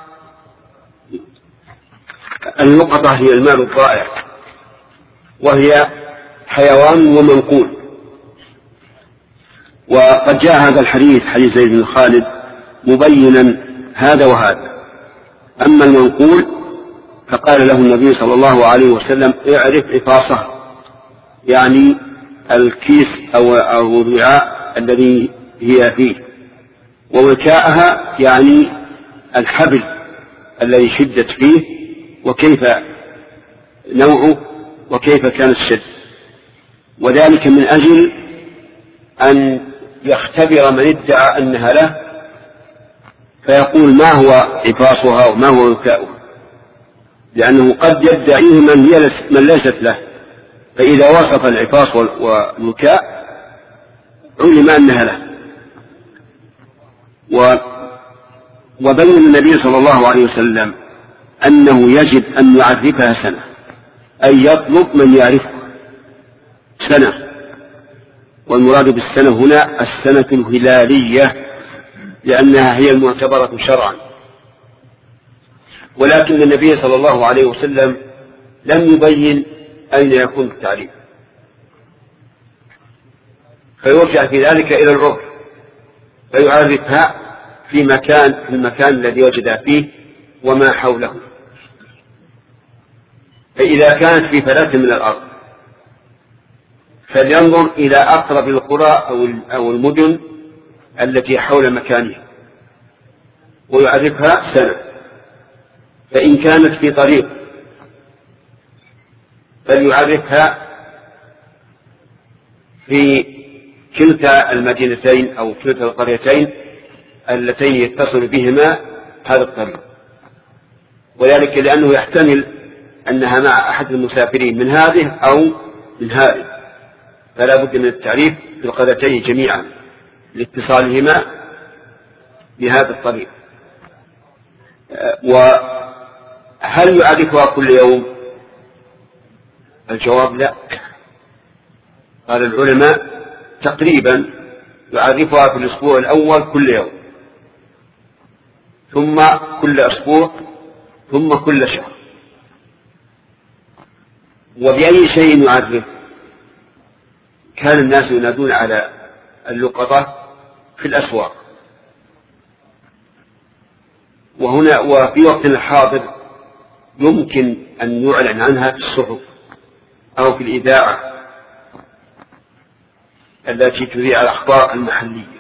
اللقطة هي المال الضائع، وهي حيوان ومنقول. وقد جاء هذا الحديث حديث زيد بن خالد مبينا هذا وهذا. أما المنقول فقال له النبي صلى الله عليه وسلم اعرف عفاصه، يعني الكيس أو الوعاء الذي هي فيه، ووكاءها يعني الحبل الذي شدت فيه وكيف نوعه وكيف كان الشد، وذلك من أجل أن يختبر من ادعى أنها له فيقول ما هو عفاصها وما هو وكاؤها، لأنه قد يدعيه من ليست له، فإذا وصف العفاص والوكاء علم أنها له. وبين النبي صلى الله عليه وسلم أنه يجب أن يعرفها سنة، أي يطلب من يعرفها سنة، والمراد بالسنة هنا السنة الهلالية لأنها هي المعتبرة شرعا. ولكن النبي صلى الله عليه وسلم لم يبين أين يكون التعريف، فيرجع في ذلك إلى العرف فيعرفها في مكان في المكان الذي وجدها فيه وما حوله. فإذا كانت في فلاة من الأرض فلينظر إلى أقرب القرى أو المدن التي حول مكانها ويعرفها سنة. فإن كانت في طريق فليعرفها في كلتا المدينتين أو كلتا القريتين اللتين يتصل بهما هذا الطريق، وذلك لأنه يحتمل أنها مع أحد المسافرين من هذه أو من هذه، فلا بد من التعريف في القريتين جميعا لاتصالهما بهذا الطريق. وهل يعرفها كل يوم؟ الجواب لا. قال العلماء تقريبا يعرفها في الأسبوع الأول كل يوم، ثم كل أسبوع، ثم كل شهر. وبأي شيء يعرف؟ كان الناس ينادون على اللقطة في الأسواق، وهنا وفي وقتنا الحاضر يمكن أن يعلن عنها في الصحف أو في الإذاعة التي تذيع الأخبار المحلية.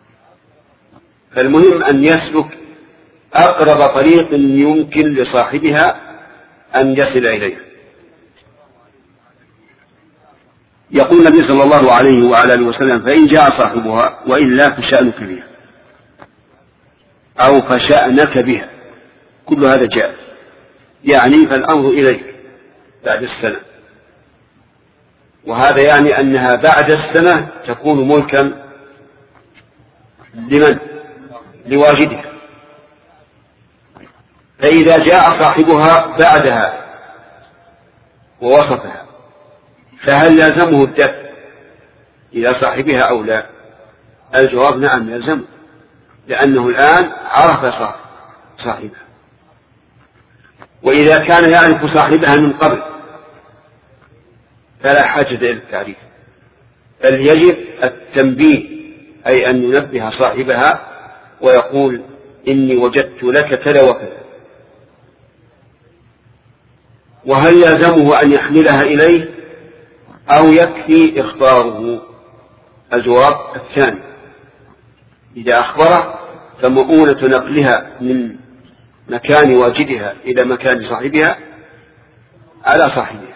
فالمهم أن يسلك أقرب طريق يمكن لصاحبها أن يصل إليها. يقول النبي صلى الله عليه وعلى آله وسلم فإن جاء صاحبها وإلا فشأنك بها أو فشأنك بها، كل هذا جاء، يعني فالأمر إليك بعد السنة، وهذا يعني أنها بعد السنة تكون ملكا لمن؟ لواجدها. فإذا جاء صاحبها بعدها ووصفها فهل يلزمه الدفع إلى صاحبها أو لا؟ الجواب نعم يلزمه، لأنه الآن عرف صاحبها. وإذا كان يعرف صاحبها من قبل فلا حاجة إلى التعريف، بل يجب التنبيه، أي أن ينبه صاحبها ويقول إني وجدت لك كذا وكذا. وهل يلزمه أن يحملها إليه أو يكفي إخباره؟ الجواب الثاني، إذا أخبره فمؤونة نقلها من مكان واجدها إلى مكان صاحبها على صاحبها.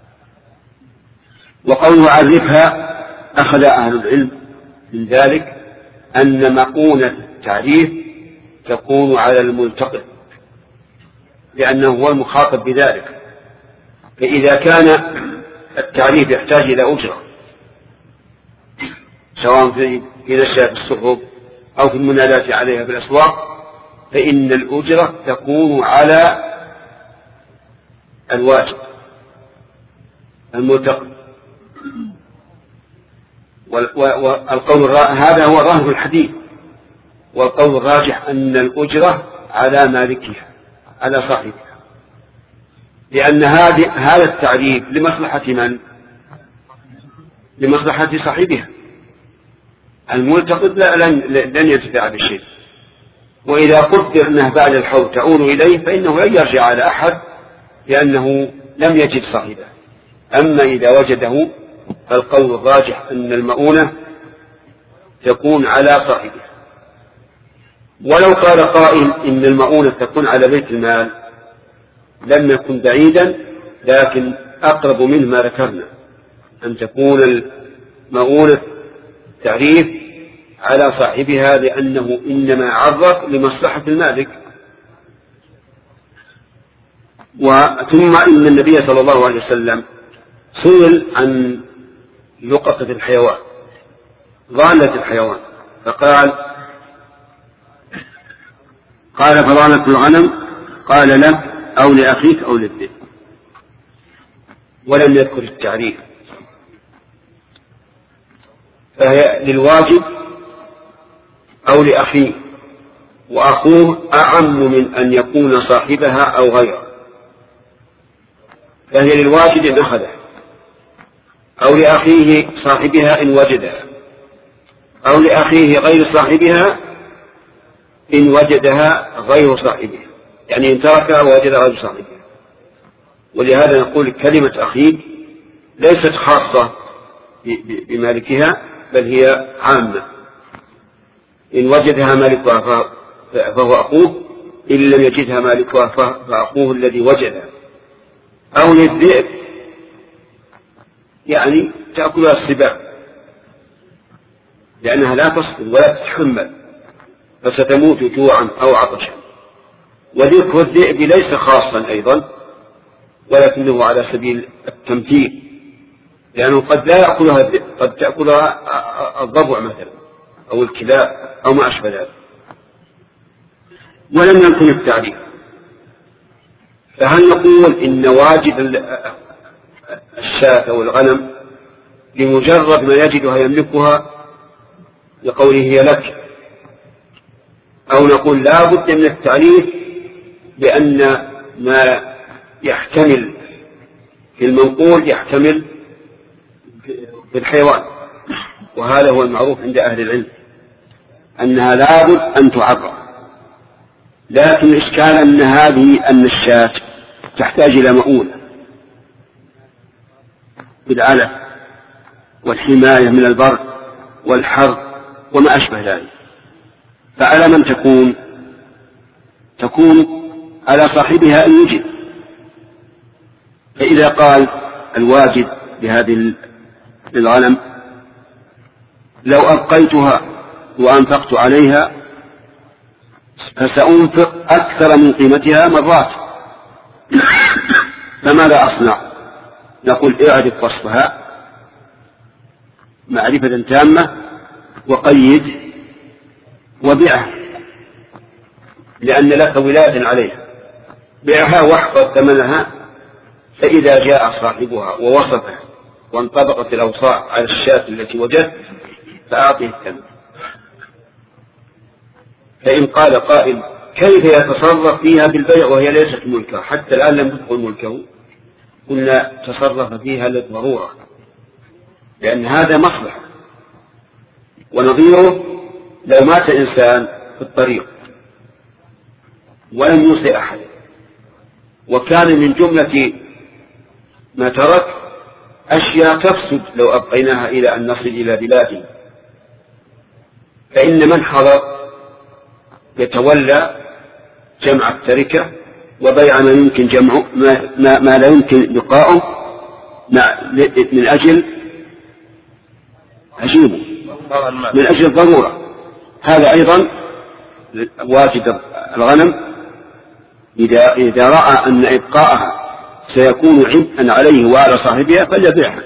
وقوله عرفها أخذ أهل العلم من ذلك أن مؤونة التعريف تكون على الملتقط، لأنه هو المخاطب بذلك. فإذا كان التعريف يحتاج إلى أجرة سواء في نشأة الصحف أو في المناداة عليها في الأسواق فإن الأجرة تكون على الواجب الملتقط. والقول هذا هو ظاهر الحديث، والقول الراجح أن الأجرة على مالكها على صاحبها، لأن هذا التعريف لمصلحة من؟ لمصلحة صاحبها. الملتقط لن ينتفع بالشيء، وإذا قدر أنه بعد الحول تعود إليه فإنه لن يرجع على أحد لأنه لم يجد صاحبه. أما إذا وجده فالقول الراجح أن المؤونة تكون على صاحبها. ولو قال قائل إن المؤونة تكون على بيت المال لم يكن بعيدا، لكن أقرب منه ما ذكرنا أن تكون المؤونة تعريف على صاحبها، لأنه إنما عرف لمصلحة المالك. وثم إن النبي صلى الله عليه وسلم سئل عن لقطة الحيوان ضالة الحيوان فقال قال فضالة الغنم قال لك أو لأخيك أو للذئب، ولم يذكر التعريف. فهي للواجب أو لأخيه، وأخوه أعم من أن يكون صاحبها أو غيره، فهي للواجب إن أخذها، أو لأخيه صاحبها إن وجدها، أو لأخيه غير صاحبها إن وجدها غير صاحبها، يعني إن تركها ووجدها غير صاحبها. ولهذا نقول كلمة أخيه ليست خاصة بمالكها بل هي عامة، إن وجدها مالكها فهو أخوه، إن لم يجدها مالكها فأخوه الذي وجدها. أو للذئب يعني تأكلها السباع لأنها لا تصبر ولا تتحمل فستموت جوعا أو عطشا. وذكر الذئب ليس خاصا أيضا ولكنه على سبيل التمثيل، لأنه قد لا يأكلها الذئب، قد تأكلها الضبع مثلا أو الكلاب أو ما أشبه ذلك. ولم يكن التعريف، فهل نقول إن واجب الشاة أو الغنم بمجرد ما يجدها يملكها لقوله هي لك، أو نقول لا بد من التعريف بأن ما يحتمل في المنقول يحتمل في الحيوان؟ وهذا هو المعروف عند أهل العلم أنها لا بد أن تعرف. لكن الإشكال أن هذه أن الشاة تحتاج إلى مؤونة بالعلف والحماية من البرد والحر وما أشبه ذلك، فعلى من تكون؟ تكون على صاحبها أن يجد. فإذا قال الواجب بهذه الغنم لو أبقيتها وأنفقت عليها فسأنفق أكثر من قيمتها مرات، فماذا أصنع؟ نقول اعرف فصلها معرفة تامة وقيد وبيعها، لأن لك ولاية عليها، بيعها واحفظ ثمنها، فإذا جاء صاحبها ووصفها وانطبقت الأوصاف على الشاة التي وجدت فأعطيه الثمن. فإن قال قائل كيف يتصرف فيها بالبيع وهي ليست ملكه حتى الآن لم تدخل ملكه؟ قلنا تصرف فيها للضرورة، لأن هذا مصلحة. ونظيره لو مات إنسان في الطريق ولم يوصي أحد وكان من جملة ما ترك أشياء تفسد لو أبقيناها إلى أن نصل إلى بلاده، فإن من حضر يتولى جمع التركة وبيع ما يمكن جمعه ما, ما, ما لا يمكن بقاؤه من أجل أجيبه من أجل الضرورة. هذا أيضا واجد الغنم إذا, إذا رأى أن إبقاءها سيكون عبئا عليه وعلى صاحبها فليبيعها.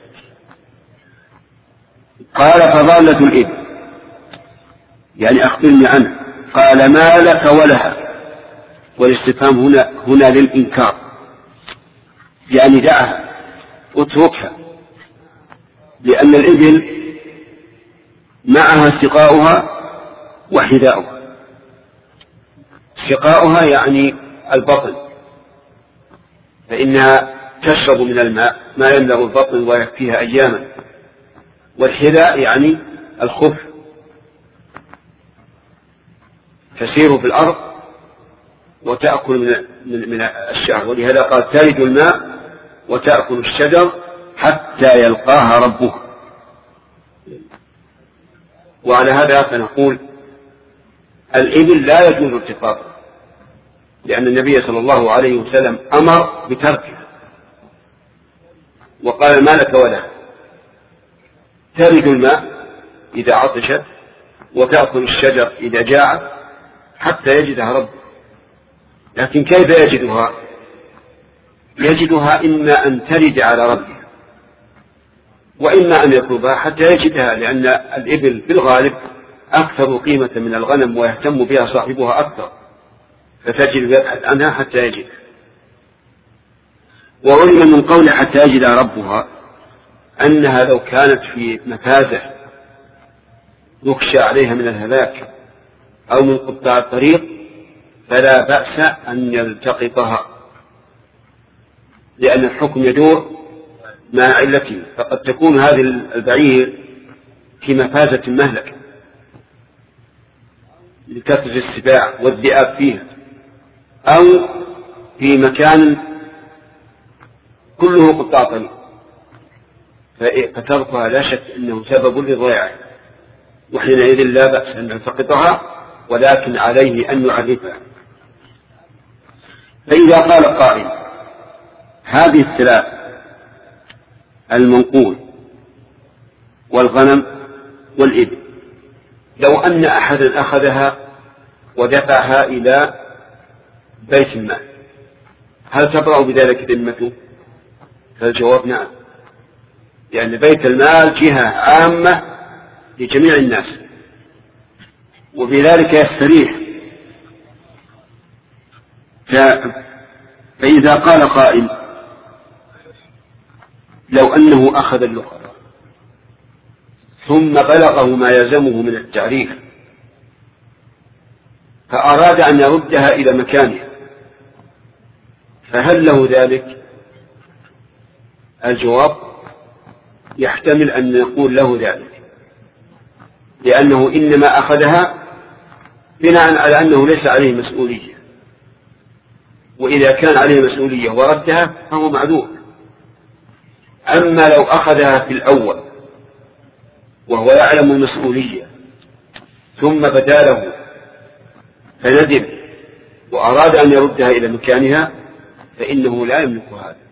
قال فضالة الإبل يعني أخبرني عنه. قال ما لك ولها، والاستفهام هنا, هنا للإنكار، يعني دعها اتركها، لأن الإبل معها سقاؤها وحذاؤها. سقاؤها يعني البطن، فإنها تشرب من الماء ما يملأ البطن ويكفيها أياما، والحذاء يعني الخف تسير في الأرض وتأكل من, من, من الشعر، ولهذا قال تلد الماء وتأكل الشجر حتى يلقاها ربها. وعلى هذا فنقول الإبل لا يجوز التقاطها، لأن النبي صلى الله عليه وسلم أمر بتركها وقال ما لك ولها، تلد الماء إذا عطشت وتأكل الشجر إذا جاعت حتى يجدها ربها. لكن كيف يجدها؟ يجدها إما أن تلد على ربها وإما أن يطلبها حتى يجدها، لأن الإبل في الغالب أكثر قيمة من الغنم ويهتم بها صاحبها أكثر، فتجد يبحث عنها حتى يجدها. وعلم من قول حتى يجد ربها أنها لو كانت في مفازة يخشى عليها من الهلاك أو من قطاع الطريق فلا بأس أن يلتقطها، لأن الحكم يدور مع علته، فقد تكون هذه البعير في مفازة مهلكة لكثرة السباع والذئاب فيها، أو في مكان كله قطاع طريق فتركها لا شك أنه سبب لضياعها، وحينئذ لا بأس أن يلتقطها، ولكن عليه أن يعرفها. فإذا قال قائل هذه الثلاث المنقول والغنم والإبل لو أن أحدا أخذها ودفعها إلى بيت المال هل تبرأ بذلك ذمته؟ فالجواب نعم، لأن بيت المال جهة عامة لجميع الناس وبذلك يستريح. فإذا قال قائل لو أنه أخذ اللقطة ثم بلغه ما يلزمه من التعريف فأراد أن يردها إلى مكانها فهل له ذلك؟ الجواب يحتمل أن نقول له ذلك، لأنه إنما أخذها بناء على أنه ليس عليه مسؤولية، وإذا كان عليه مسؤولية وردها فهو معذور. أما لو أخذها في الأول وهو يعلم المسؤولية ثم بدا له فندم وأراد أن يردها إلى مكانها فإنه لا يملك هذا،